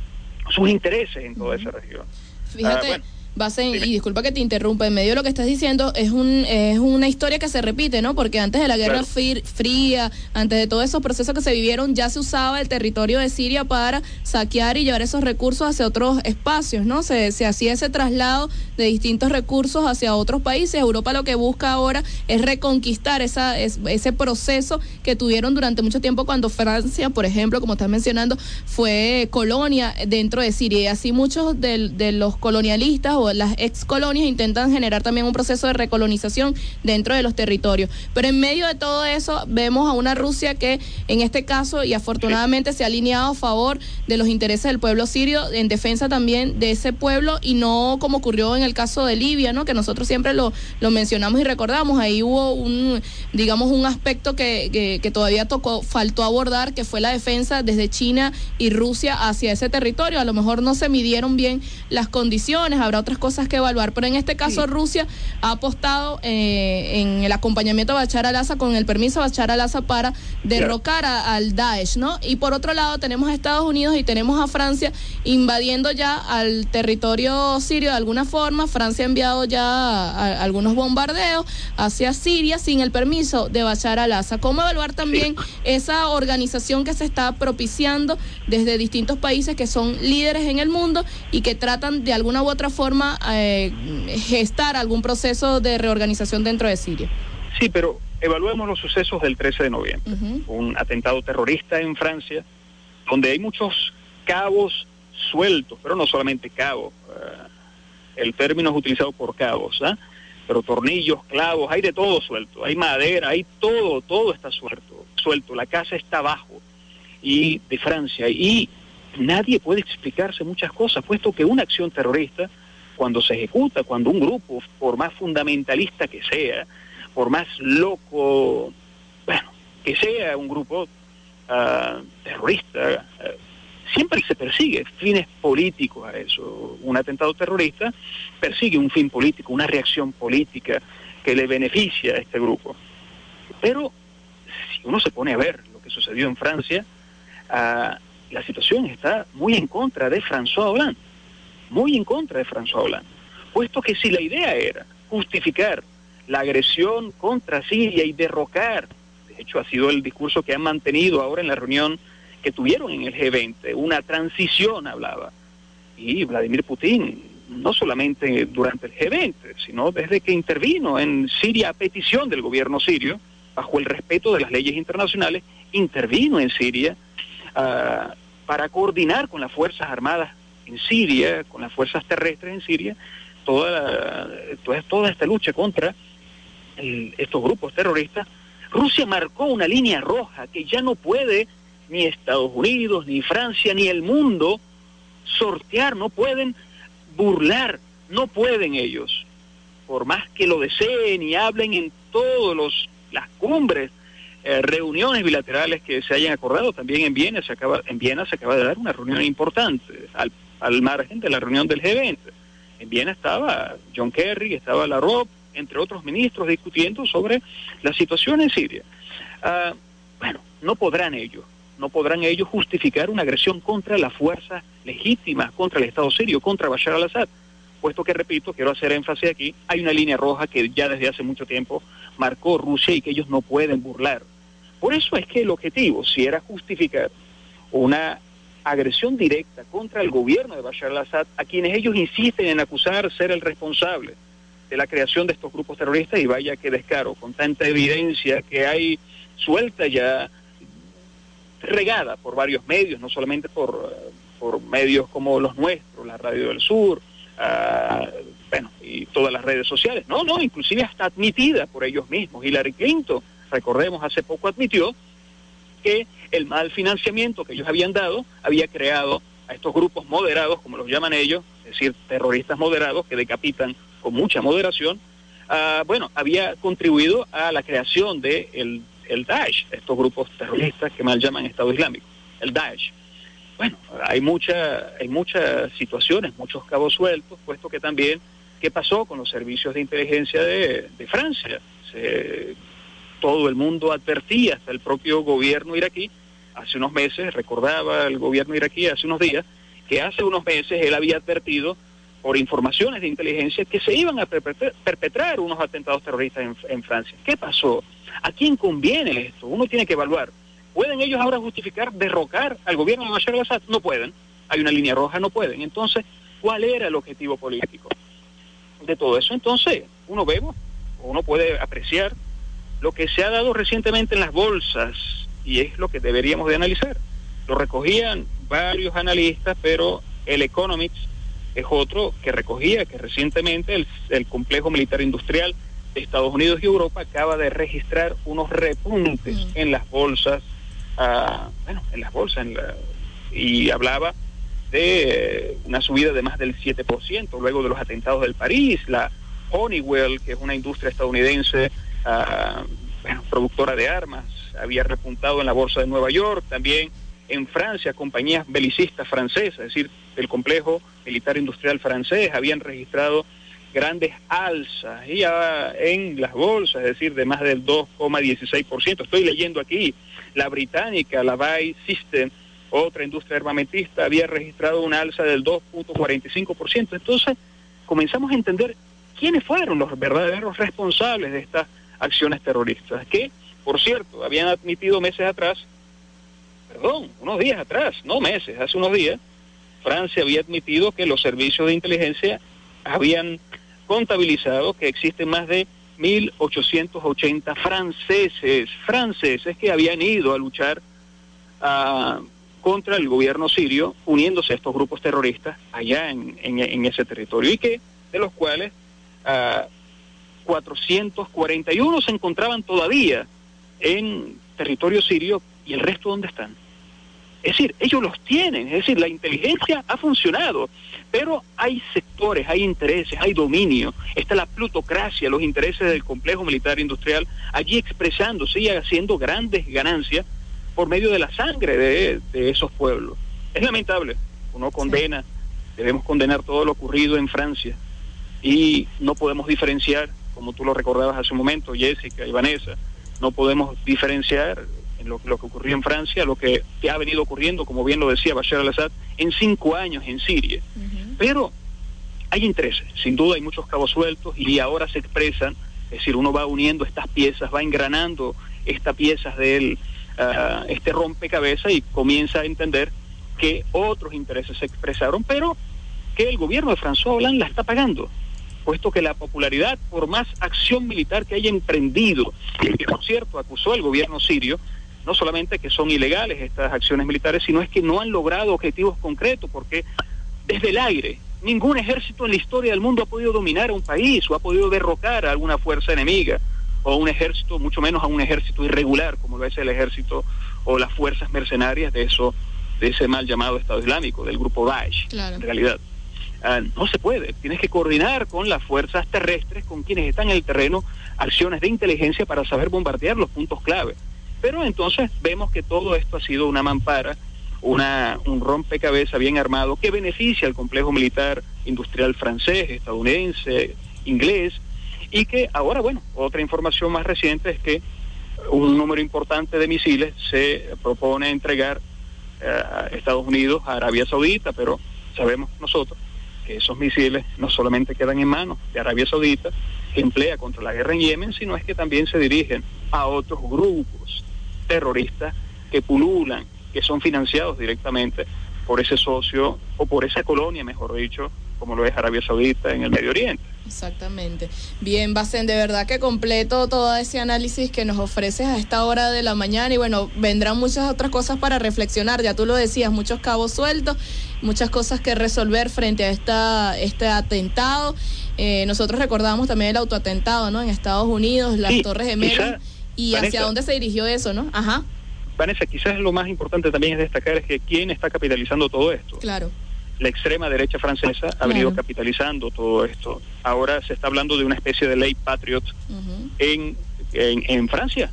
sus intereses en toda esa región. Fíjate, uh, bueno, Basen, y disculpa que te interrumpa, en medio de lo que estás diciendo, es un es una historia que se repite, ¿no? Porque antes de la Guerra claro. Fría, antes de todos esos procesos que se vivieron, ya se usaba el territorio de Siria para saquear y llevar esos recursos hacia otros espacios, ¿no? Se, se hacía ese traslado de distintos recursos hacia otros países. Europa lo que busca ahora es reconquistar esa es, ese proceso que tuvieron durante mucho tiempo cuando Francia, por ejemplo, como estás mencionando, fue colonia dentro de Siria. Y así muchos de, de los colonialistas o las ex colonias intentan generar también un proceso de recolonización dentro de los territorios. Pero en medio de todo eso vemos a una Rusia que en este caso y afortunadamente se ha alineado a favor de los intereses del pueblo sirio, en defensa también de ese pueblo, y no como ocurrió en el caso de Libia, ¿no? Que nosotros siempre lo, lo mencionamos y recordamos. Ahí hubo un, digamos, un aspecto que, que, que todavía tocó, faltó abordar, que fue la defensa desde China y Rusia hacia ese territorio. A lo mejor no se midieron bien las condiciones, habrá otras cosas que evaluar, pero en este caso sí. Rusia ha apostado eh, en el acompañamiento a Bashar al-Assad, con el permiso de Bashar al-Assad, para derrocar a, al Daesh, ¿no? Y por otro lado tenemos a Estados Unidos y tenemos a Francia invadiendo ya al territorio sirio de alguna forma. Francia ha enviado ya a, a algunos bombardeos hacia Siria sin el permiso de Bashar al-Assad. ¿Cómo evaluar también sí. esa organización que se está propiciando desde distintos países que son líderes en el mundo y que tratan de alguna u otra forma Eh, gestar algún proceso de reorganización dentro de Siria? Sí, pero evaluemos los sucesos del trece de noviembre, uh-huh. un atentado terrorista en Francia, donde hay muchos cabos sueltos, pero no solamente cabos, uh, el término es utilizado por cabos, ¿eh? pero tornillos, clavos, hay de todo suelto, hay madera, hay todo, todo está suelto, suelto, la casa está abajo y de Francia, y nadie puede explicarse muchas cosas, puesto que una acción terrorista cuando se ejecuta, cuando un grupo, por más fundamentalista que sea, por más loco, bueno, que sea un grupo uh, terrorista, uh, siempre se persigue fines políticos a eso. Un atentado terrorista persigue un fin político, una reacción política que le beneficia a este grupo. Pero si uno se pone a ver lo que sucedió en Francia, uh, la situación está muy en contra de François Hollande, muy en contra de François Hollande, puesto que si la idea era justificar la agresión contra Siria y derrocar, de hecho ha sido el discurso que han mantenido ahora en la reunión que tuvieron en el G veinte, una transición hablaba, y Vladimir Putin, no solamente durante el G veinte, sino desde que intervino en Siria a petición del gobierno sirio, bajo el respeto de las leyes internacionales, intervino en Siria uh, para coordinar con las Fuerzas Armadas en Siria, con las fuerzas terrestres en Siria, toda, la, toda, toda esta lucha contra el, estos grupos terroristas. Rusia marcó una línea roja que ya no puede ni Estados Unidos, ni Francia, ni el mundo sortear, no pueden burlar, no pueden ellos, por más que lo deseen y hablen en todos los las cumbres, eh, reuniones bilaterales que se hayan acordado. También en Viena se acaba en Viena se acaba de dar una reunión importante al, al margen de la reunión del G veinte. En Viena estaba John Kerry, estaba Lavrov, entre otros ministros, discutiendo sobre la situación en Siria. Uh, bueno, no podrán ellos, no podrán ellos justificar una agresión contra las fuerzas legítimas, contra el Estado sirio, contra Bashar al-Assad, puesto que, repito, quiero hacer énfasis aquí, hay una línea roja que ya desde hace mucho tiempo marcó Rusia y que ellos no pueden burlar. Por eso es que el objetivo, si era justificar una agresión directa contra el gobierno de Bashar al-Assad, a quienes ellos insisten en acusar ser el responsable de la creación de estos grupos terroristas, y vaya que descaro, con tanta evidencia que hay suelta ya, regada por varios medios, no solamente por, por medios como los nuestros, la Radio del Sur, uh, bueno, y todas las redes sociales, no, no, inclusive hasta admitida por ellos mismos. Hillary Clinton, recordemos, hace poco admitió que el mal financiamiento que ellos habían dado había creado a estos grupos moderados, como los llaman ellos, es decir, terroristas moderados que decapitan con mucha moderación, uh, bueno, había contribuido a la creación de el, el Daesh, estos grupos terroristas que mal llaman Estado Islámico, el Daesh. Bueno, hay mucha, hay muchas situaciones, muchos cabos sueltos, puesto que también, ¿qué pasó con los servicios de inteligencia de, de Francia? Se, todo el mundo advertía, hasta el propio gobierno iraquí, hace unos meses, recordaba el gobierno iraquí hace unos días, que hace unos meses él había advertido por informaciones de inteligencia que se iban a perpetrar, perpetrar unos atentados terroristas en, en Francia. ¿Qué pasó? ¿A quién conviene esto? Uno tiene que evaluar. ¿Pueden ellos ahora justificar derrocar al gobierno de Bashar al-Assad? No pueden. Hay una línea roja, no pueden. Entonces, ¿cuál era el objetivo político de todo eso? Entonces, uno vemos, uno puede apreciar lo que se ha dado recientemente en las bolsas, y es lo que deberíamos de analizar. Lo recogían varios analistas, pero el Economics es otro que recogía que recientemente el, el complejo militar industrial de Estados Unidos y Europa acaba de registrar unos repuntes mm. en las bolsas, uh, bueno, en las bolsas, en la, y hablaba de eh, una subida de más del siete por ciento luego de los atentados del París. La Honeywell, que es una industria estadounidense, uh, bueno, productora de armas, había repuntado en la bolsa de Nueva York. También en Francia, compañías belicistas francesas, es decir, el complejo militar industrial francés, habían registrado grandes alzas y ya en las bolsas, es decir, de más del dos coma dieciséis por ciento. Estoy leyendo aquí, la británica, la B A E System, otra industria armamentista, había registrado una alza del dos coma cuarenta y cinco por ciento. Entonces, comenzamos a entender quiénes fueron los verdaderos responsables de estas acciones terroristas, que, por cierto, habían admitido meses atrás, perdón, unos días atrás, no meses, hace unos días, Francia había admitido que los servicios de inteligencia habían contabilizado que existen más de mil ochocientos ochenta franceses, franceses que habían ido a luchar uh, contra el gobierno sirio, uniéndose a estos grupos terroristas allá en, en, en ese territorio, y que de los cuales uh, cuatrocientos cuarenta y uno se encontraban todavía en territorio sirio, y el resto ¿dónde están? Es decir, ellos los tienen, es decir, la inteligencia ha funcionado, pero hay sectores, hay intereses, hay dominio, está la plutocracia, los intereses del complejo militar industrial allí expresándose y haciendo grandes ganancias por medio de la sangre de, de esos pueblos. Es lamentable, uno condena, debemos condenar todo lo ocurrido en Francia y no podemos diferenciar, como tú lo recordabas hace un momento, Jessica y Vanessa, no podemos diferenciar en lo, lo que ocurrió en Francia, lo que, que ha venido ocurriendo, como bien lo decía Bashar al-Assad, en cinco años en Siria. Uh-huh. Pero hay intereses, sin duda hay muchos cabos sueltos y ahora se expresan, es decir, uno va uniendo estas piezas, va engranando estas piezas del uh, este rompecabezas y comienza a entender que otros intereses se expresaron, pero que el gobierno de François Hollande la está pagando, puesto que la popularidad, por más acción militar que haya emprendido, y que por cierto acusó al gobierno sirio, no solamente que son ilegales estas acciones militares, sino es que no han logrado objetivos concretos, porque desde el aire, ningún ejército en la historia del mundo ha podido dominar a un país, o ha podido derrocar a alguna fuerza enemiga, o un ejército, mucho menos a un ejército irregular, como lo es el ejército o las fuerzas mercenarias de eso, de ese mal llamado Estado Islámico, del grupo Daesh, claro. En realidad. Uh, no se puede, tienes que coordinar con las fuerzas terrestres, con quienes están en el terreno, acciones de inteligencia para saber bombardear los puntos clave. Pero entonces vemos que todo esto ha sido una mampara, una, un rompecabezas bien armado que beneficia al complejo militar industrial francés, estadounidense, inglés, y que ahora, bueno, otra información más reciente es que un número importante de misiles se propone entregar a Estados Unidos, a Arabia Saudita, pero sabemos nosotros que esos misiles no solamente quedan en manos de Arabia Saudita, que emplea contra la guerra en Yemen, sino es que también se dirigen a otros grupos terroristas que pululan, que son financiados directamente por ese socio, o por esa colonia, mejor dicho, como lo es Arabia Saudita en el Medio Oriente. Exactamente. Bien, Bacén, de verdad que completo todo ese análisis que nos ofreces a esta hora de la mañana, y bueno, vendrán muchas otras cosas para reflexionar, ya tú lo decías, muchos cabos sueltos, muchas cosas que resolver frente a esta este atentado. Eh, nosotros recordamos también el autoatentado, ¿no? En Estados Unidos, las sí, Torres Gemelas, y Vanessa, hacia dónde se dirigió eso, ¿no? Ajá. Vanessa, quizás lo más importante también es destacar es que quién está capitalizando todo esto. Claro. La extrema derecha francesa ha venido claro. capitalizando todo esto. Ahora se está hablando de una especie de ley Patriot uh-huh. en, en, en Francia,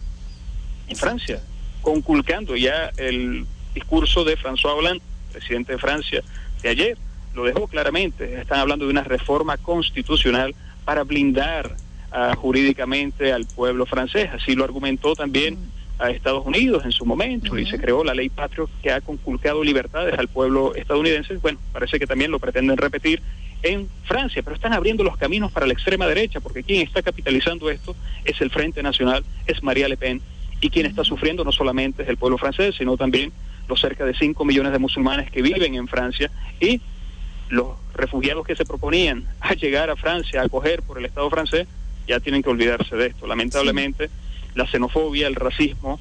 en Francia, conculcando ya el discurso de François Hollande, presidente de Francia, de ayer. Lo dejó claramente. Están hablando de una reforma constitucional para blindar uh, jurídicamente al pueblo francés. Así lo argumentó también uh-huh. a Estados Unidos en su momento, uh-huh. y se creó la ley Patriot que ha conculcado libertades al pueblo estadounidense. Bueno, parece que también lo pretenden repetir en Francia, pero están abriendo los caminos para la extrema derecha, porque quien está capitalizando esto es el Frente Nacional, es María Le Pen, y quien está sufriendo no solamente es el pueblo francés, sino también los cerca de cinco millones de musulmanes que viven en Francia, y los refugiados que se proponían a llegar a Francia, a acoger por el Estado francés, ya tienen que olvidarse de esto. Lamentablemente, sí. La xenofobia, el racismo,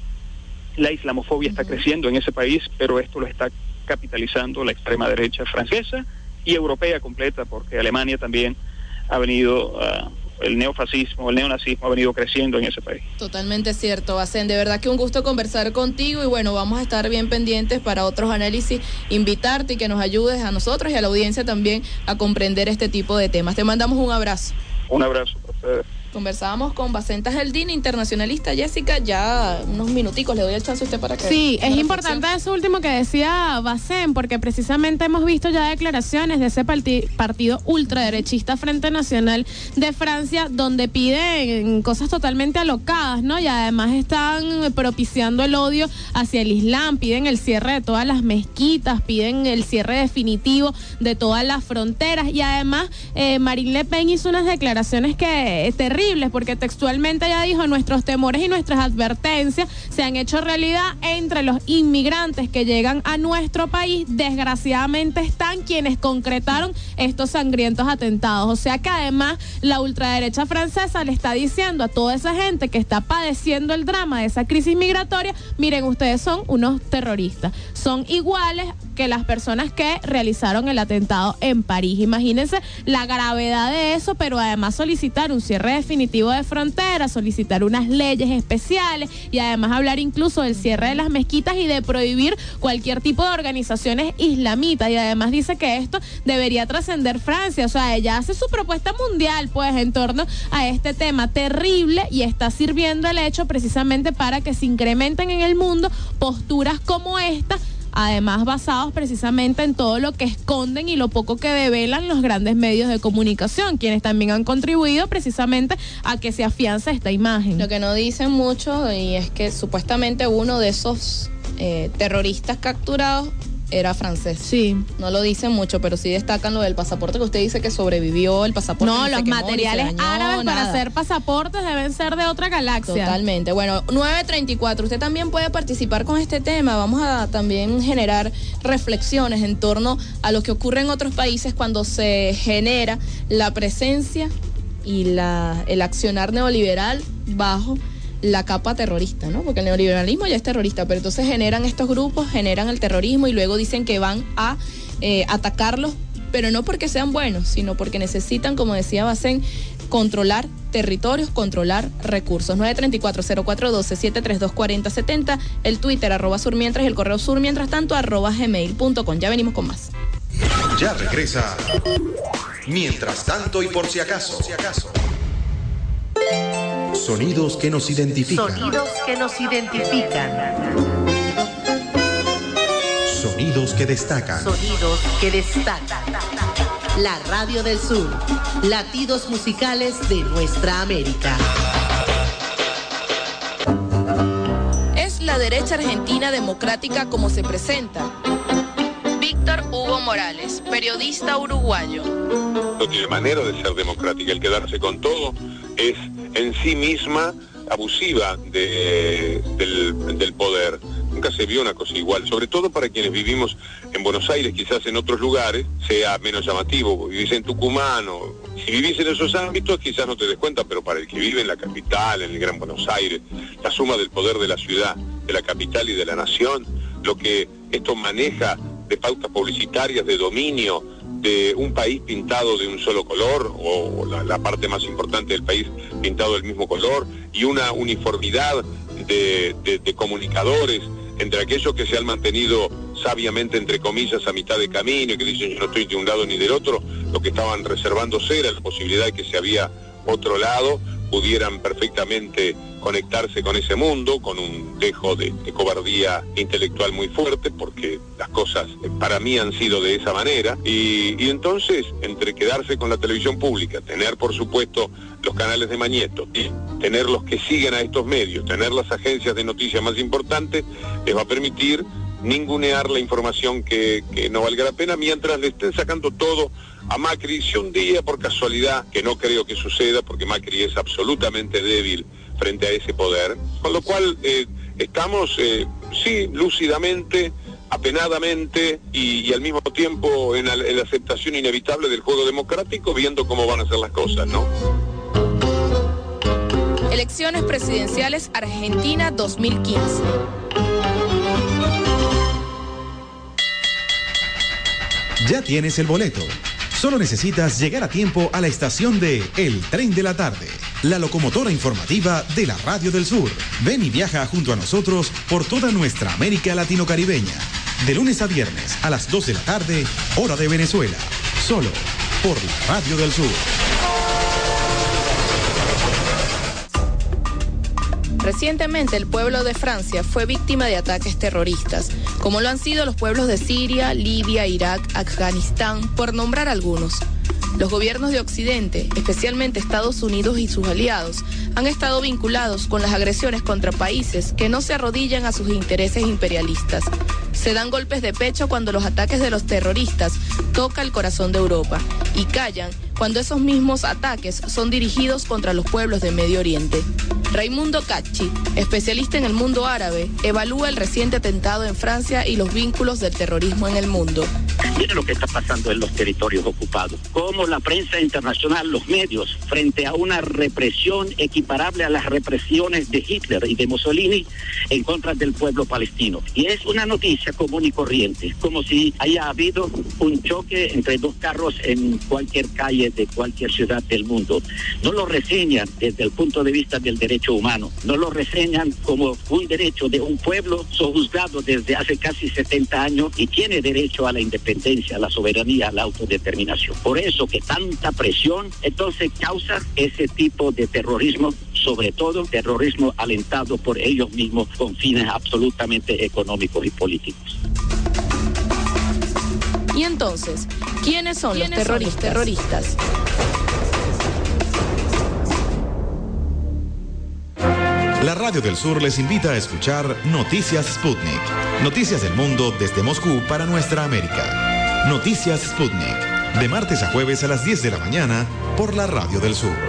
la islamofobia uh-huh. está creciendo en ese país, pero esto lo está capitalizando la extrema derecha francesa y europea completa, porque Alemania también ha venido, uh, el neofascismo, el neonazismo ha venido creciendo en ese país. Totalmente cierto, Bacén, de verdad que un gusto conversar contigo, y bueno, vamos a estar bien pendientes para otros análisis, invitarte y que nos ayudes a nosotros y a la audiencia también a comprender este tipo de temas. Te mandamos un abrazo. Un abrazo para ustedes. Conversábamos con Bacén Tajeldini, internacionalista. Jessica, ya unos minuticos, le doy el chance a usted para que... Sí, es importante eso último que decía Bacén, porque precisamente hemos visto ya declaraciones de ese parti- partido ultraderechista Frente Nacional de Francia, donde piden cosas totalmente alocadas, ¿no? Y además están propiciando el odio hacia el Islam, piden el cierre de todas las mezquitas, piden el cierre definitivo de todas las fronteras, y además eh, Marine Le Pen hizo unas declaraciones que eh, terribles, porque textualmente ella dijo: nuestros temores y nuestras advertencias se han hecho realidad entre los inmigrantes que llegan a nuestro país. Desgraciadamente están quienes concretaron estos sangrientos atentados. O sea que además la ultraderecha francesa le está diciendo a toda esa gente que está padeciendo el drama de esa crisis migratoria: miren, ustedes son unos terroristas, son iguales que las personas que realizaron el atentado en París. Imagínense la gravedad de eso, pero además solicitar un cierre de definitivo de fronteras, solicitar unas leyes especiales y además hablar incluso del cierre de las mezquitas y de prohibir cualquier tipo de organizaciones islamitas. Y además dice que esto debería trascender Francia. O sea, ella hace su propuesta mundial pues en torno a este tema terrible y está sirviendo el hecho precisamente para que se incrementen en el mundo posturas como esta, además basados precisamente en todo lo que esconden y lo poco que develan los grandes medios de comunicación, quienes también han contribuido precisamente a que se afiance esta imagen. Lo que no dicen mucho y es que supuestamente uno de esos eh, terroristas capturados era francés. Sí. No lo dicen mucho, pero sí destacan lo del pasaporte que usted dice que sobrevivió, el pasaporte. No, que los se quemó, materiales ni se dañó, árabes nada. para hacer pasaportes deben ser de otra galaxia. Totalmente. Bueno, nueve treinta y cuatro. Usted también puede participar con este tema. Vamos a también generar reflexiones en torno a lo que ocurre en otros países cuando se genera la presencia y la, el accionar neoliberal bajo la capa terrorista, ¿no? Porque el neoliberalismo ya es terrorista, pero entonces generan estos grupos, generan el terrorismo y luego dicen que van a eh, atacarlos, pero no porque sean buenos, sino porque necesitan, como decía Bacén, controlar territorios, controlar recursos. nueve treinta y cuatro, cero cuatro uno dos, siete tres dos, cuatro cero siete cero, el Twitter arroba surmientras y el correo surmientras tanto arroba gmail punto com. Ya venimos con más. Ya regresa. Mientras tanto y por si acaso. Por si acaso. Sonidos que nos identifican. Sonidos que nos identifican. Sonidos que destacan. Sonidos que destacan. La Radio del Sur. Latidos musicales de nuestra América. Es la derecha argentina democrática como se presenta. Víctor Hugo Morales, periodista uruguayo. No tiene manera de ser democrática. El quedarse con todo es en sí misma abusiva de, del, del poder. Nunca se vio una cosa igual, sobre todo para quienes vivimos en Buenos Aires, quizás en otros lugares sea menos llamativo, vivís en Tucumán o si vivís en esos ámbitos quizás no te des cuenta, pero para el que vive en la capital, en el Gran Buenos Aires, la suma del poder de la ciudad, de la capital y de la nación, lo que esto maneja de pautas publicitarias, de dominio, de un país pintado de un solo color, o la, la parte más importante del país pintado del mismo color, y una uniformidad de, de, de comunicadores entre aquellos que se han mantenido sabiamente, entre comillas, a mitad de camino y que dicen yo no estoy de un lado ni del otro, lo que estaban reservándose era la posibilidad de que si había otro lado pudieran perfectamente conectarse con ese mundo, con un dejo de, de cobardía intelectual muy fuerte, porque las cosas eh, para mí han sido de esa manera, y, y entonces, entre quedarse con la televisión pública, tener por supuesto los canales de Mañeto, y tener los que siguen a estos medios, tener las agencias de noticias más importantes, les va a permitir ningunear la información que, que no valga la pena, mientras le estén sacando todo a Macri. Si un día, por casualidad, que no creo que suceda, porque Macri es absolutamente débil frente a ese poder, con lo cual eh, estamos, eh, sí, lúcidamente, apenadamente y, y al mismo tiempo en la, en la aceptación inevitable del juego democrático, viendo cómo van a ser las cosas, ¿no? Elecciones presidenciales Argentina dos mil quince. Ya tienes el boleto. Solo necesitas llegar a tiempo a la estación de El Tren de la Tarde, la locomotora informativa de la Radio del Sur. Ven y viaja junto a nosotros por toda nuestra América latino-caribeña. De lunes a viernes a las dos de la tarde, hora de Venezuela. Solo por la Radio del Sur. Recientemente el pueblo de Francia fue víctima de ataques terroristas, como lo han sido los pueblos de Siria, Libia, Irak, Afganistán, por nombrar algunos. Los gobiernos de Occidente, especialmente Estados Unidos y sus aliados, han estado vinculados con las agresiones contra países que no se arrodillan a sus intereses imperialistas. Se dan golpes de pecho cuando los ataques de los terroristas tocan el corazón de Europa y callan cuando esos mismos ataques son dirigidos contra los pueblos de Medio Oriente. Raimundo Cacci, especialista en el mundo árabe, evalúa el reciente atentado en Francia y los vínculos del terrorismo en el mundo. Miren lo que está pasando en los territorios ocupados. Cómo la prensa internacional, los medios, frente a una represión equiparable a las represiones de Hitler y de Mussolini en contra del pueblo palestino. Y es una noticia común y corriente, como si haya habido un choque entre dos carros en cualquier calle de cualquier ciudad del mundo. No lo reseñan desde el punto de vista del derecho humano, no lo reseñan como un derecho de un pueblo sojuzgado desde hace casi setenta años y tiene derecho a la independencia, a la soberanía, a la autodeterminación. Por eso que tanta presión entonces causa ese tipo de terrorismo, sobre todo terrorismo alentado por ellos mismos con fines absolutamente económicos y políticos. Y entonces, ¿quiénes son los terroristas? terroristas? La Radio del Sur les invita a escuchar Noticias Sputnik. Noticias del mundo desde Moscú para nuestra América. Noticias Sputnik. De martes a jueves a las diez de la mañana por la Radio del Sur.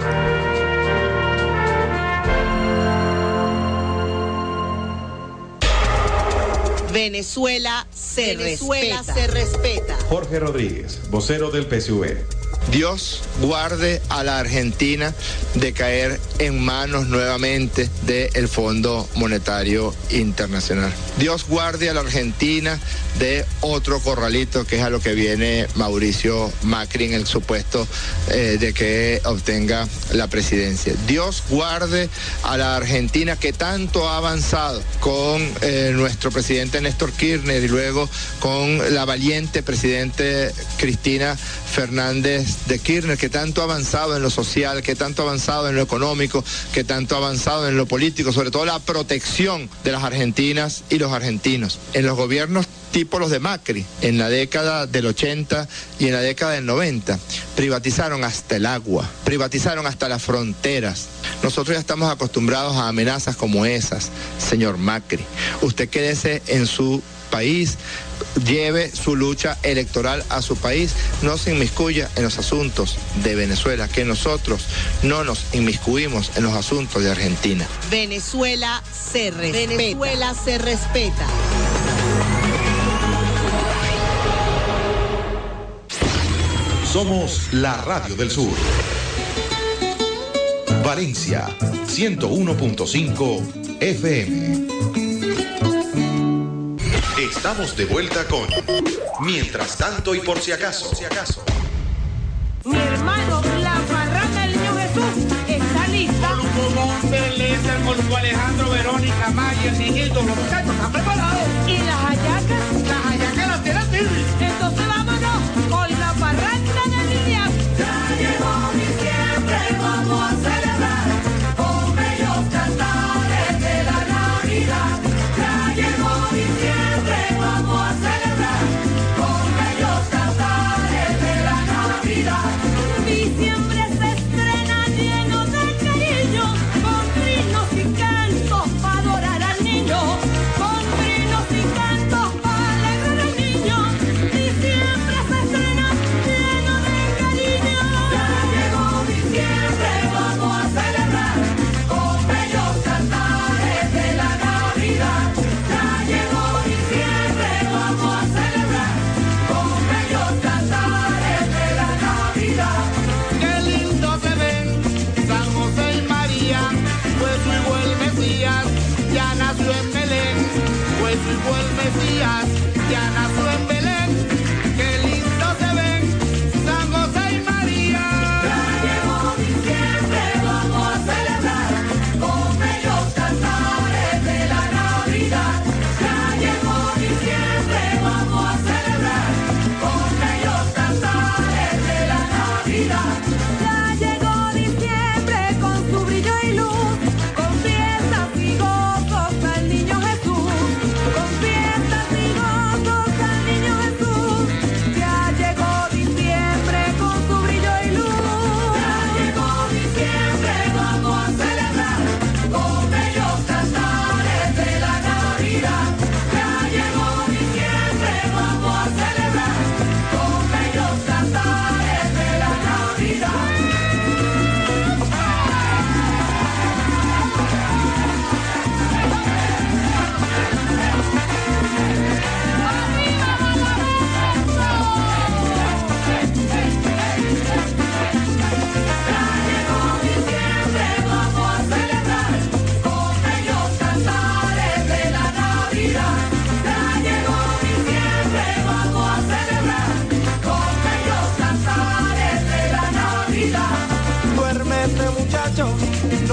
Venezuela se Venezuela respeta. se respeta. Jorge Rodríguez, vocero del P S U V. Dios guarde a la Argentina de caer en manos nuevamente del Fondo Monetario Internacional. Dios guarde a la Argentina de otro corralito, que es a lo que viene Mauricio Macri en el supuesto eh, de que obtenga la presidencia. Dios guarde a la Argentina, que tanto ha avanzado con eh, nuestro presidente Néstor Kirchner y luego con la valiente presidente Cristina Fernández de Kirchner, que tanto ha avanzado en lo social, que tanto ha avanzado en lo económico, que tanto ha avanzado en lo político, sobre todo la protección de las argentinas y los argentinos. En los gobiernos tipo los de Macri, en la década del ochenta y en la década del noventa, privatizaron hasta el agua, privatizaron hasta las fronteras. Nosotros ya estamos acostumbrados a amenazas como esas, señor Macri. Usted quédese en su país, lleve su lucha electoral a su país, no se inmiscuya en los asuntos de Venezuela, que nosotros no nos inmiscuimos en los asuntos de Argentina. Venezuela se respeta. Venezuela se respeta. Somos la Radio del Sur. Valencia, ciento uno punto cinco F M. Estamos de vuelta con Mientras tanto y por si acaso. Por si acaso. Mi hermano, la parranda del Niño Jesús está lista. Molusco Beleza, el Molusco Alejandro, Verónica, Maya, Sigildo, los muchachos están preparados. ¿Y las hallacas? Las hallacas las tiene Tirri. Entonces vámonos con la parranda del Niño. Ya llegó diciembre, vamos a celebrar con bellos cantares de la Navidad. Ya llegó diciembre, vamos a celebrar con bellos cantares de la Navidad. Diciembre se estrena lleno de cariño, con trinos y cantos para adorar al niño, con trinos y cantos para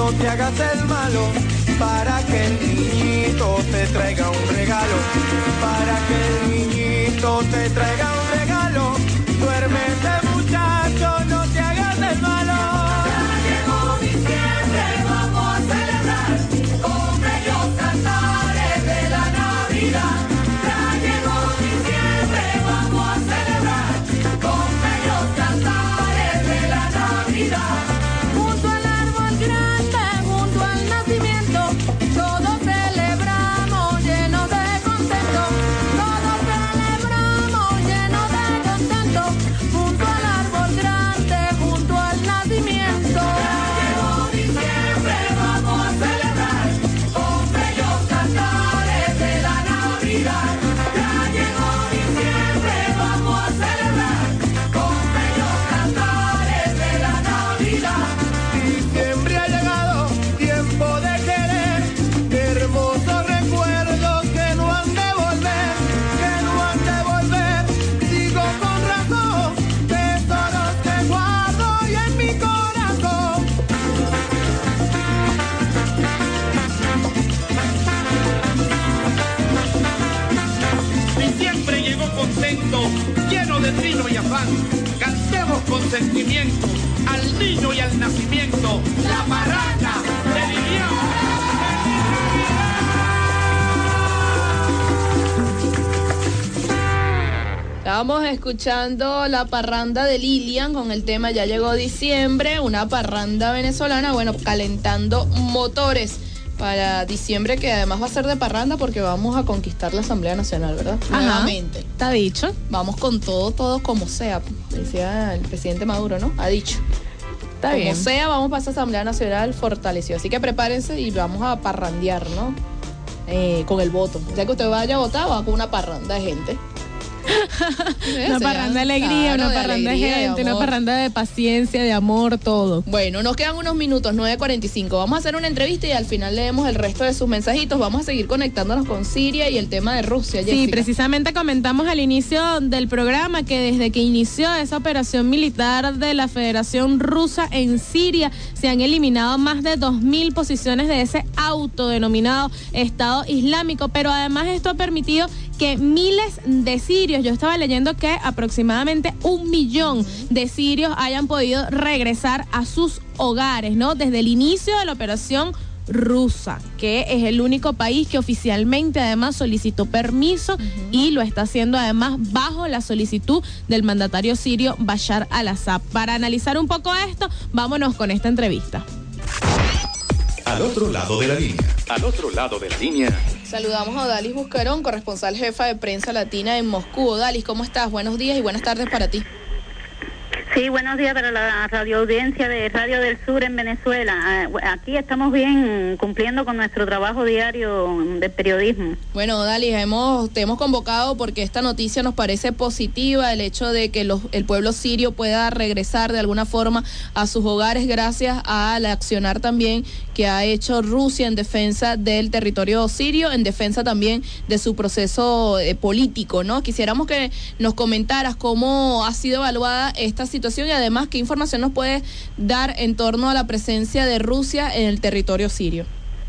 no te hagas el malo, para que el niñito te traiga un regalo, para que el niñito te traiga un regalo. Duérmete muchacho, no te hagas el malo. Ya llegó diciembre, vamos a celebrar con bellos cantares de la Navidad. Ya llegó diciembre, vamos a celebrar con bellos cantares de la Navidad. Junto al árbol grande, junto al nacimiento, todos celebramos llenos de contento. Todos celebramos llenos de contento. Junto al árbol grande, junto al nacimiento. Ya llegó diciembre, vamos a celebrar con bellos cantares de la Navidad. Ya llegó diciembre, vamos a celebrar con bellos cantares de la Navidad. Diciembre ha llegado, tiempo de querer, qué hermosos recuerdos que no han de volver, que no han de volver. Digo con razón, tesoros que guardo y en mi corazón. Diciembre llegó contento, lleno de trino y afán. Cantemos con sentimiento al niño y al nacimiento. La parranda de Lilian. Estábamos escuchando la parranda de Lilian con el tema Ya llegó diciembre, una parranda venezolana, bueno, calentando motores para diciembre, que además va a ser de parranda porque vamos a conquistar la Asamblea Nacional, ¿verdad? Ajá. Nuevamente. Está dicho. Vamos con todo, todo como sea, decía el presidente Maduro, ¿no? Ha dicho. Está como bien. sea, vamos para esa Asamblea Nacional fortalecido. Así que prepárense y vamos a parrandear, ¿no? Eh, con el voto. Ya que usted vaya a votar, va con una parranda de gente. Una parranda de alegría, Claro, una de parranda de alegría, de gente, una amor. parranda de paciencia, de amor, todo. Bueno, nos quedan unos minutos, nueve cuarenta y cinco. Vamos a hacer una entrevista y al final leemos el resto de sus mensajitos. Vamos a seguir conectándonos con Siria y el tema de Rusia, Sí, Jessica. precisamente comentamos al inicio del programa que desde que inició esa operación militar de la Federación Rusa en Siria, se han eliminado más de dos mil posiciones de ese autodenominado Estado Islámico, pero además esto ha permitido que miles de sirios, yo estaba leyendo que aproximadamente un millón de sirios hayan podido regresar a sus hogares, ¿no? Desde el inicio de la operación rusa, que es el único país que oficialmente además solicitó permiso uh-huh. y lo está haciendo además bajo la solicitud del mandatario sirio Bashar al-Assad. Para analizar un poco esto, vámonos con esta entrevista. Al otro lado de la línea. Al otro lado de la línea. Saludamos a Odalis Buscarón, corresponsal jefa de prensa latina en Moscú. Odalis, ¿cómo estás? Buenos días y buenas tardes para ti. Sí, buenos días para la radioaudiencia de Radio del Sur en Venezuela. Aquí estamos bien cumpliendo con nuestro trabajo diario de periodismo. Bueno, Odalis, hemos, te hemos convocado porque esta noticia nos parece positiva, el hecho de que los, el pueblo sirio pueda regresar de alguna forma a sus hogares gracias al accionar también que ha hecho Rusia en defensa del territorio sirio, en defensa también de su proceso eh, político, ¿no? Quisiéramos que nos comentaras cómo ha sido evaluada esta situación y además qué información nos puedes dar en torno a la presencia de Rusia en el territorio sirio.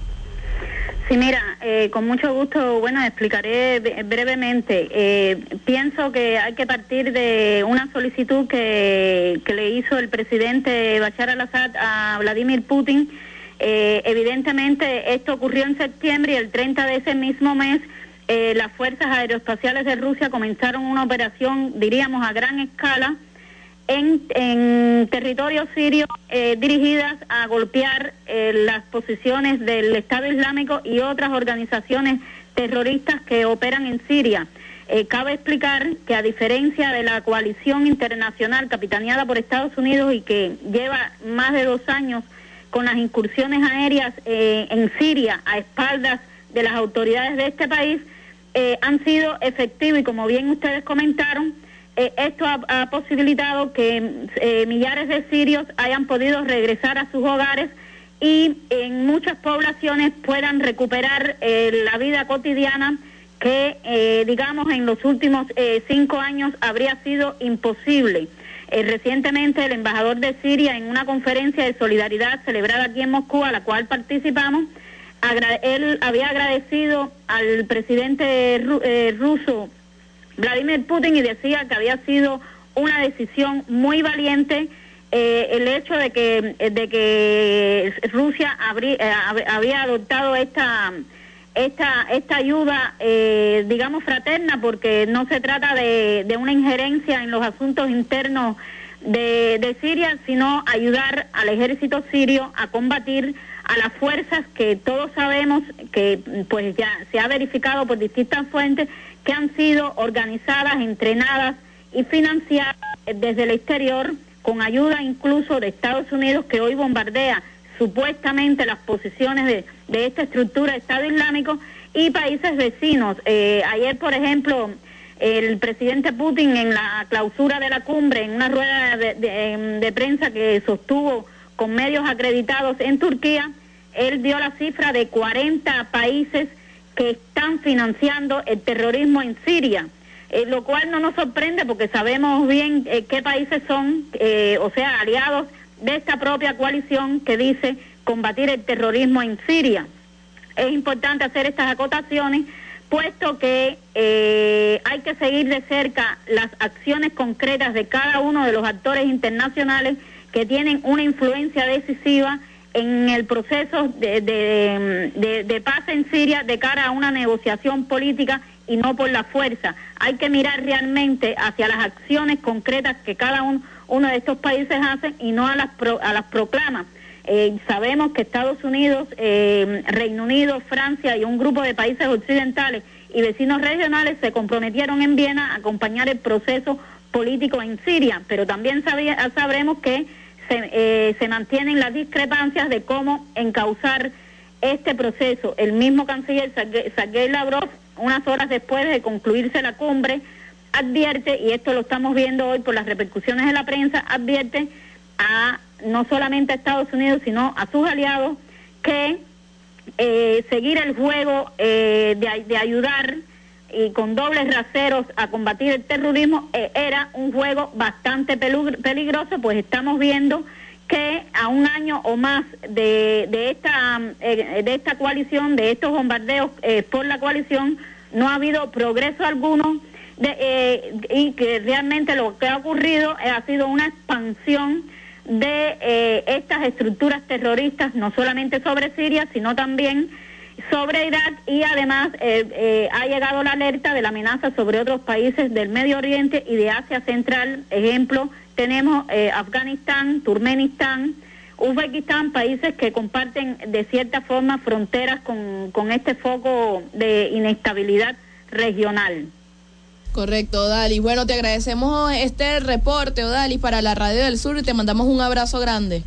Sí, mira, eh, con mucho gusto, bueno, explicaré brevemente. Eh, pienso que hay que partir de una solicitud que, que le hizo el presidente Bashar al-Assad a Vladimir Putin. Eh, evidentemente, esto ocurrió en septiembre y el treinta de ese mismo mes, eh, las fuerzas aeroespaciales de Rusia comenzaron una operación, diríamos, a gran escala, En, en territorio sirio, eh, dirigidas a golpear eh, las posiciones del Estado Islámico y otras organizaciones terroristas que operan en Siria. Eh, cabe explicar que a diferencia de la coalición internacional capitaneada por Estados Unidos y que lleva más de dos años con las incursiones aéreas eh, en Siria a espaldas de las autoridades de este país, eh, han sido efectivos y como bien ustedes comentaron, Eh, esto ha, ha posibilitado que eh, millares de sirios hayan podido regresar a sus hogares y en muchas poblaciones puedan recuperar eh, la vida cotidiana que, eh, digamos, en los últimos eh, cinco años habría sido imposible. Eh, recientemente el embajador de Siria en una conferencia de solidaridad celebrada aquí en Moscú, a la cual participamos, agra- él había agradecido al presidente ru- eh, ruso Vladimir Putin y decía que había sido una decisión muy valiente eh, el hecho de que de que Rusia habrí, eh, había adoptado esta esta esta ayuda eh, digamos fraterna, porque no se trata de, de una injerencia en los asuntos internos de, de Siria, sino ayudar al ejército sirio a combatir a las fuerzas que todos sabemos que pues ya se ha verificado por distintas fuentes que han sido organizadas, entrenadas y financiadas desde el exterior, con ayuda incluso de Estados Unidos, que hoy bombardea supuestamente las posiciones de, de esta estructura de Estado Islámico, y países vecinos. Eh, ayer, por ejemplo, el presidente Putin, en la clausura de la cumbre, en una rueda de, de, de prensa que sostuvo con medios acreditados en Turquía, él dio la cifra de cuarenta países que están financiando el terrorismo en Siria. Eh, lo cual no nos sorprende porque sabemos bien eh, qué países son, eh, o sea, aliados de esta propia coalición que dice combatir el terrorismo en Siria. Es importante hacer estas acotaciones, puesto que eh, hay que seguir de cerca las acciones concretas de cada uno de los actores internacionales que tienen una influencia decisiva en el proceso de, de, de, de paz en Siria de cara a una negociación política y no por la fuerza. Hay que mirar realmente hacia las acciones concretas que cada uno, uno de estos países hacen y no a las, pro, a las proclamas. Eh, sabemos que Estados Unidos, eh, Reino Unido, Francia y un grupo de países occidentales y vecinos regionales se comprometieron en Viena a acompañar el proceso político en Siria, pero también sabía, sabremos que se, eh, se mantienen las discrepancias de cómo encauzar este proceso. El mismo canciller Sergei Lavrov, unas horas después de concluirse la cumbre, advierte, y esto lo estamos viendo hoy por las repercusiones de la prensa, advierte a no solamente a Estados Unidos, sino a sus aliados, que eh, seguir el juego eh, de, de ayudar y con dobles raseros a combatir el terrorismo eh, era un juego bastante peligroso, pues estamos viendo que a un año o más de, de esta eh, de esta coalición, de estos bombardeos eh, por la coalición, no ha habido progreso alguno de, eh, y que realmente lo que ha ocurrido eh, ha sido una expansión de eh, estas estructuras terroristas, no solamente sobre Siria, sino también sobre Irak, y además eh, eh, ha llegado la alerta de la amenaza sobre otros países del Medio Oriente y de Asia Central. Ejemplo, tenemos eh, Afganistán, Turkmenistán, Uzbekistán, países que comparten de cierta forma fronteras con, con este foco de inestabilidad regional. Correcto, Odalis. Bueno, te agradecemos este reporte, Odalis, para la Radio del Sur, y te mandamos un abrazo grande.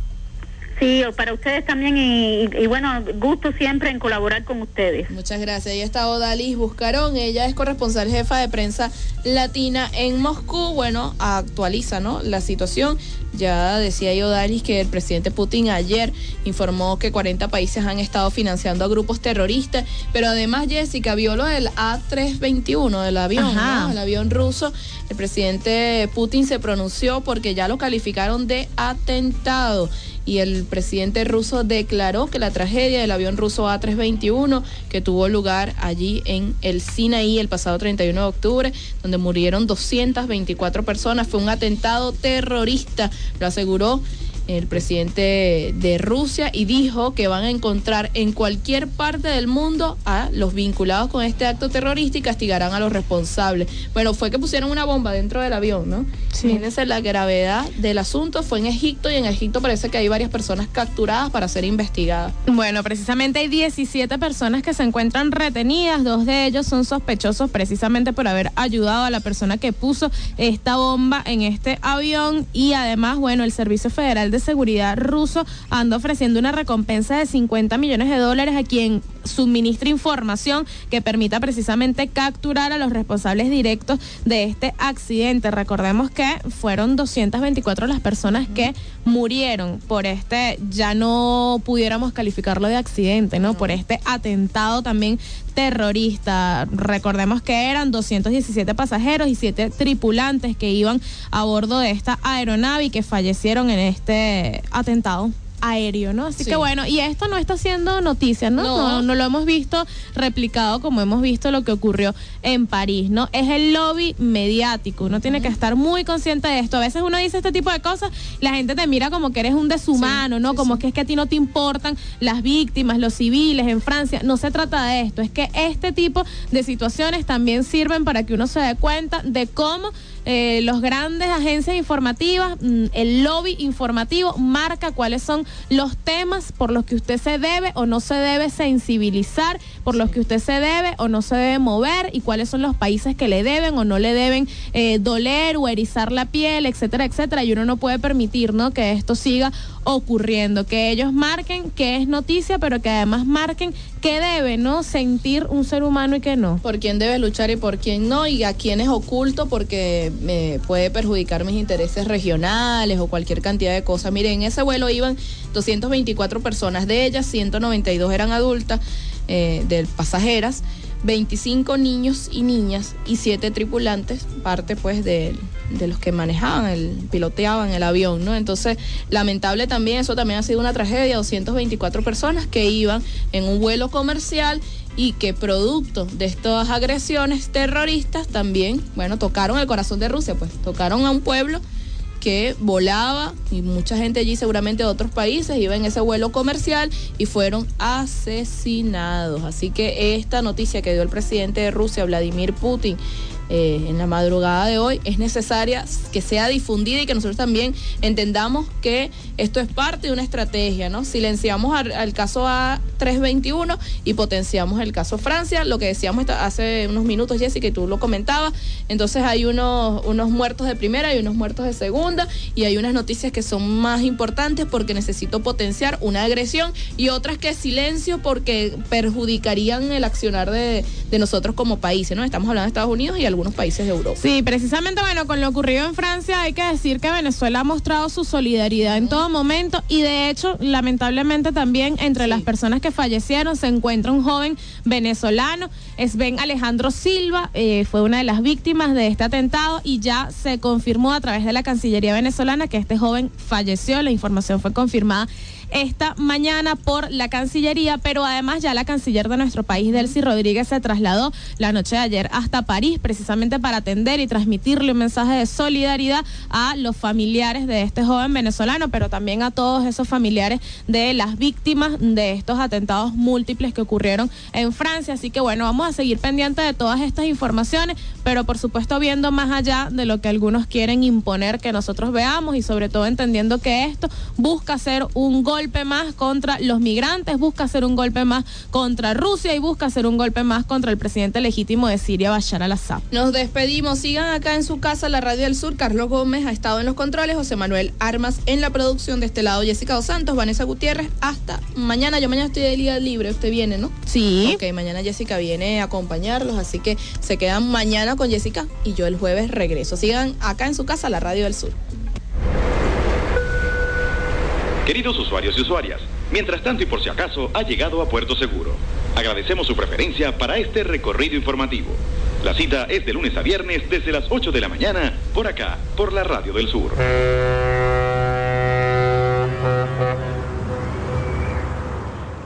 Sí, para ustedes también, y, y bueno, gusto siempre en colaborar con ustedes. Muchas gracias. Ahí está Odalis Buscarón, ella es corresponsal jefa de prensa latina en Moscú. Bueno, actualiza, ¿no?, la situación. Ya decía yo, Odalis, que el presidente Putin ayer informó que cuarenta países han estado financiando a grupos terroristas, pero además, Jessica, vio lo del A trescientos veintiuno, del avión, ¿no?, el avión ruso. El presidente Putin se pronunció porque ya lo calificaron de atentado, y el presidente ruso declaró que la tragedia del avión ruso A trescientos veintiuno, que tuvo lugar allí en el Sinaí el pasado treinta y uno de octubre, donde murieron doscientas veinticuatro personas, fue un atentado terrorista, lo aseguró el presidente de Rusia, y dijo que van a encontrar en cualquier parte del mundo a los vinculados con este acto terrorista y castigarán a los responsables. Bueno, fue que pusieron una bomba dentro del avión, ¿no? Sí. Fíjense la gravedad del asunto. Fue en Egipto, y en Egipto parece que hay varias personas capturadas para ser investigadas. Bueno, precisamente hay diecisiete personas que se encuentran retenidas. Dos de ellos son sospechosos precisamente por haber ayudado a la persona que puso esta bomba en este avión, y además, bueno, el Servicio Federal de Seguridad ruso anda ofreciendo una recompensa de cincuenta millones de dólares a quien suministre información que permita precisamente capturar a los responsables directos de este accidente. Recordemos que fueron doscientas veinticuatro las personas que murieron por este, ya no pudiéramos calificarlo de accidente, ¿no? Por este atentado también terrorista. Recordemos que eran doscientos diecisiete pasajeros y siete tripulantes que iban a bordo de esta aeronave y que fallecieron en este atentado aéreo, ¿no? Así Sí. que bueno, y esto no está haciendo noticias, ¿no? No. No, no lo hemos visto replicado como hemos visto lo que ocurrió en París, ¿no? Es el lobby mediático, uno tiene que estar muy consciente de esto. A veces uno dice este tipo de cosas, la gente te mira como que eres un deshumano, ¿no? Como que es que a ti no te importan las víctimas, los civiles en Francia. No se trata de esto, es que este tipo de situaciones también sirven para que uno se dé cuenta de cómo eh, los grandes agencias informativas, mm, el lobby informativo marca cuáles son los temas por los que usted se debe o no se debe sensibilizar, por los que usted se debe o no se debe mover, y cuáles son los países que le deben o no le deben eh, doler o erizar la piel, etcétera, etcétera. Y uno no puede permitir, ¿no?, que esto siga ocurriendo, que ellos marquen qué es noticia, pero que además marquen qué debe, ¿no?, sentir un ser humano y qué no. Por quién debe luchar y por quién no, y a quién es oculto porque me puede perjudicar mis intereses regionales o cualquier cantidad de cosas. Miren, en ese vuelo iban doscientas veinticuatro personas, de ellas ciento noventa y dos eran adultas, eh, de pasajeras, veinticinco niños y niñas y siete tripulantes, parte pues de, de los que manejaban, el, piloteaban el avión, ¿no? Entonces, lamentable también, eso también ha sido una tragedia, doscientas veinticuatro personas que iban en un vuelo comercial y que producto de estas agresiones terroristas también, bueno, tocaron el corazón de Rusia, pues tocaron a un pueblo que volaba, y mucha gente allí seguramente de otros países iba en ese vuelo comercial y fueron asesinados. Así que esta noticia que dio el presidente de Rusia, Vladimir Putin, eh, en la madrugada de hoy, es necesaria que sea difundida y que nosotros también entendamos que esto es parte de una estrategia, ¿no? Silenciamos al, al caso A trescientos veintiuno y potenciamos el caso Francia, lo que decíamos hace unos minutos, Jessica, y tú lo comentabas. Entonces hay unos, unos muertos de primera y unos muertos de segunda, y hay unas noticias que son más importantes porque necesito potenciar una agresión, y otras que silencio porque perjudicarían el accionar de, de nosotros como países, ¿no? Estamos hablando de Estados Unidos y algunos países de Europa. Sí, precisamente, bueno, con lo ocurrido en Francia hay que decir que Venezuela ha mostrado su solidaridad en todo momento, y de hecho, lamentablemente también entre sí. las personas que fallecieron se encuentra un joven venezolano, Sven Alejandro Silva, eh, fue una de las víctimas de este atentado, y ya se confirmó a través de la Cancillería venezolana que este joven falleció. La información fue confirmada esta mañana por la Cancillería, pero además ya la canciller de nuestro país, Delcy Rodríguez, se trasladó la noche de ayer hasta París precisamente para atender y transmitirle un mensaje de solidaridad a los familiares de este joven venezolano, pero también a todos esos familiares de las víctimas de estos atentados múltiples que ocurrieron en Francia. Así que bueno, vamos a seguir pendientes de todas estas informaciones, pero por supuesto viendo más allá de lo que algunos quieren imponer que nosotros veamos, y sobre todo entendiendo que esto busca ser un golpe más contra los migrantes, busca hacer un golpe más contra Rusia y busca hacer un golpe más contra el presidente legítimo de Siria, Bashar al-Assad. Nos despedimos, sigan acá en su casa, la Radio del Sur. Carlos Gómez ha estado en los controles, José Manuel Armas en la producción, de este lado Jessica Dos Santos, Vanessa Gutiérrez. Hasta mañana. Yo mañana estoy de día libre, usted viene, ¿no? Sí. Ok, mañana Jessica viene a acompañarlos, así que se quedan mañana con Jessica y yo el jueves regreso. Sigan acá en su casa, la Radio del Sur. Queridos usuarios y usuarias, mientras tanto y por si acaso, ha llegado a Puerto Seguro. Agradecemos su preferencia para este recorrido informativo. La cita es de lunes a viernes desde las ocho de la mañana, por acá, por la Radio del Sur.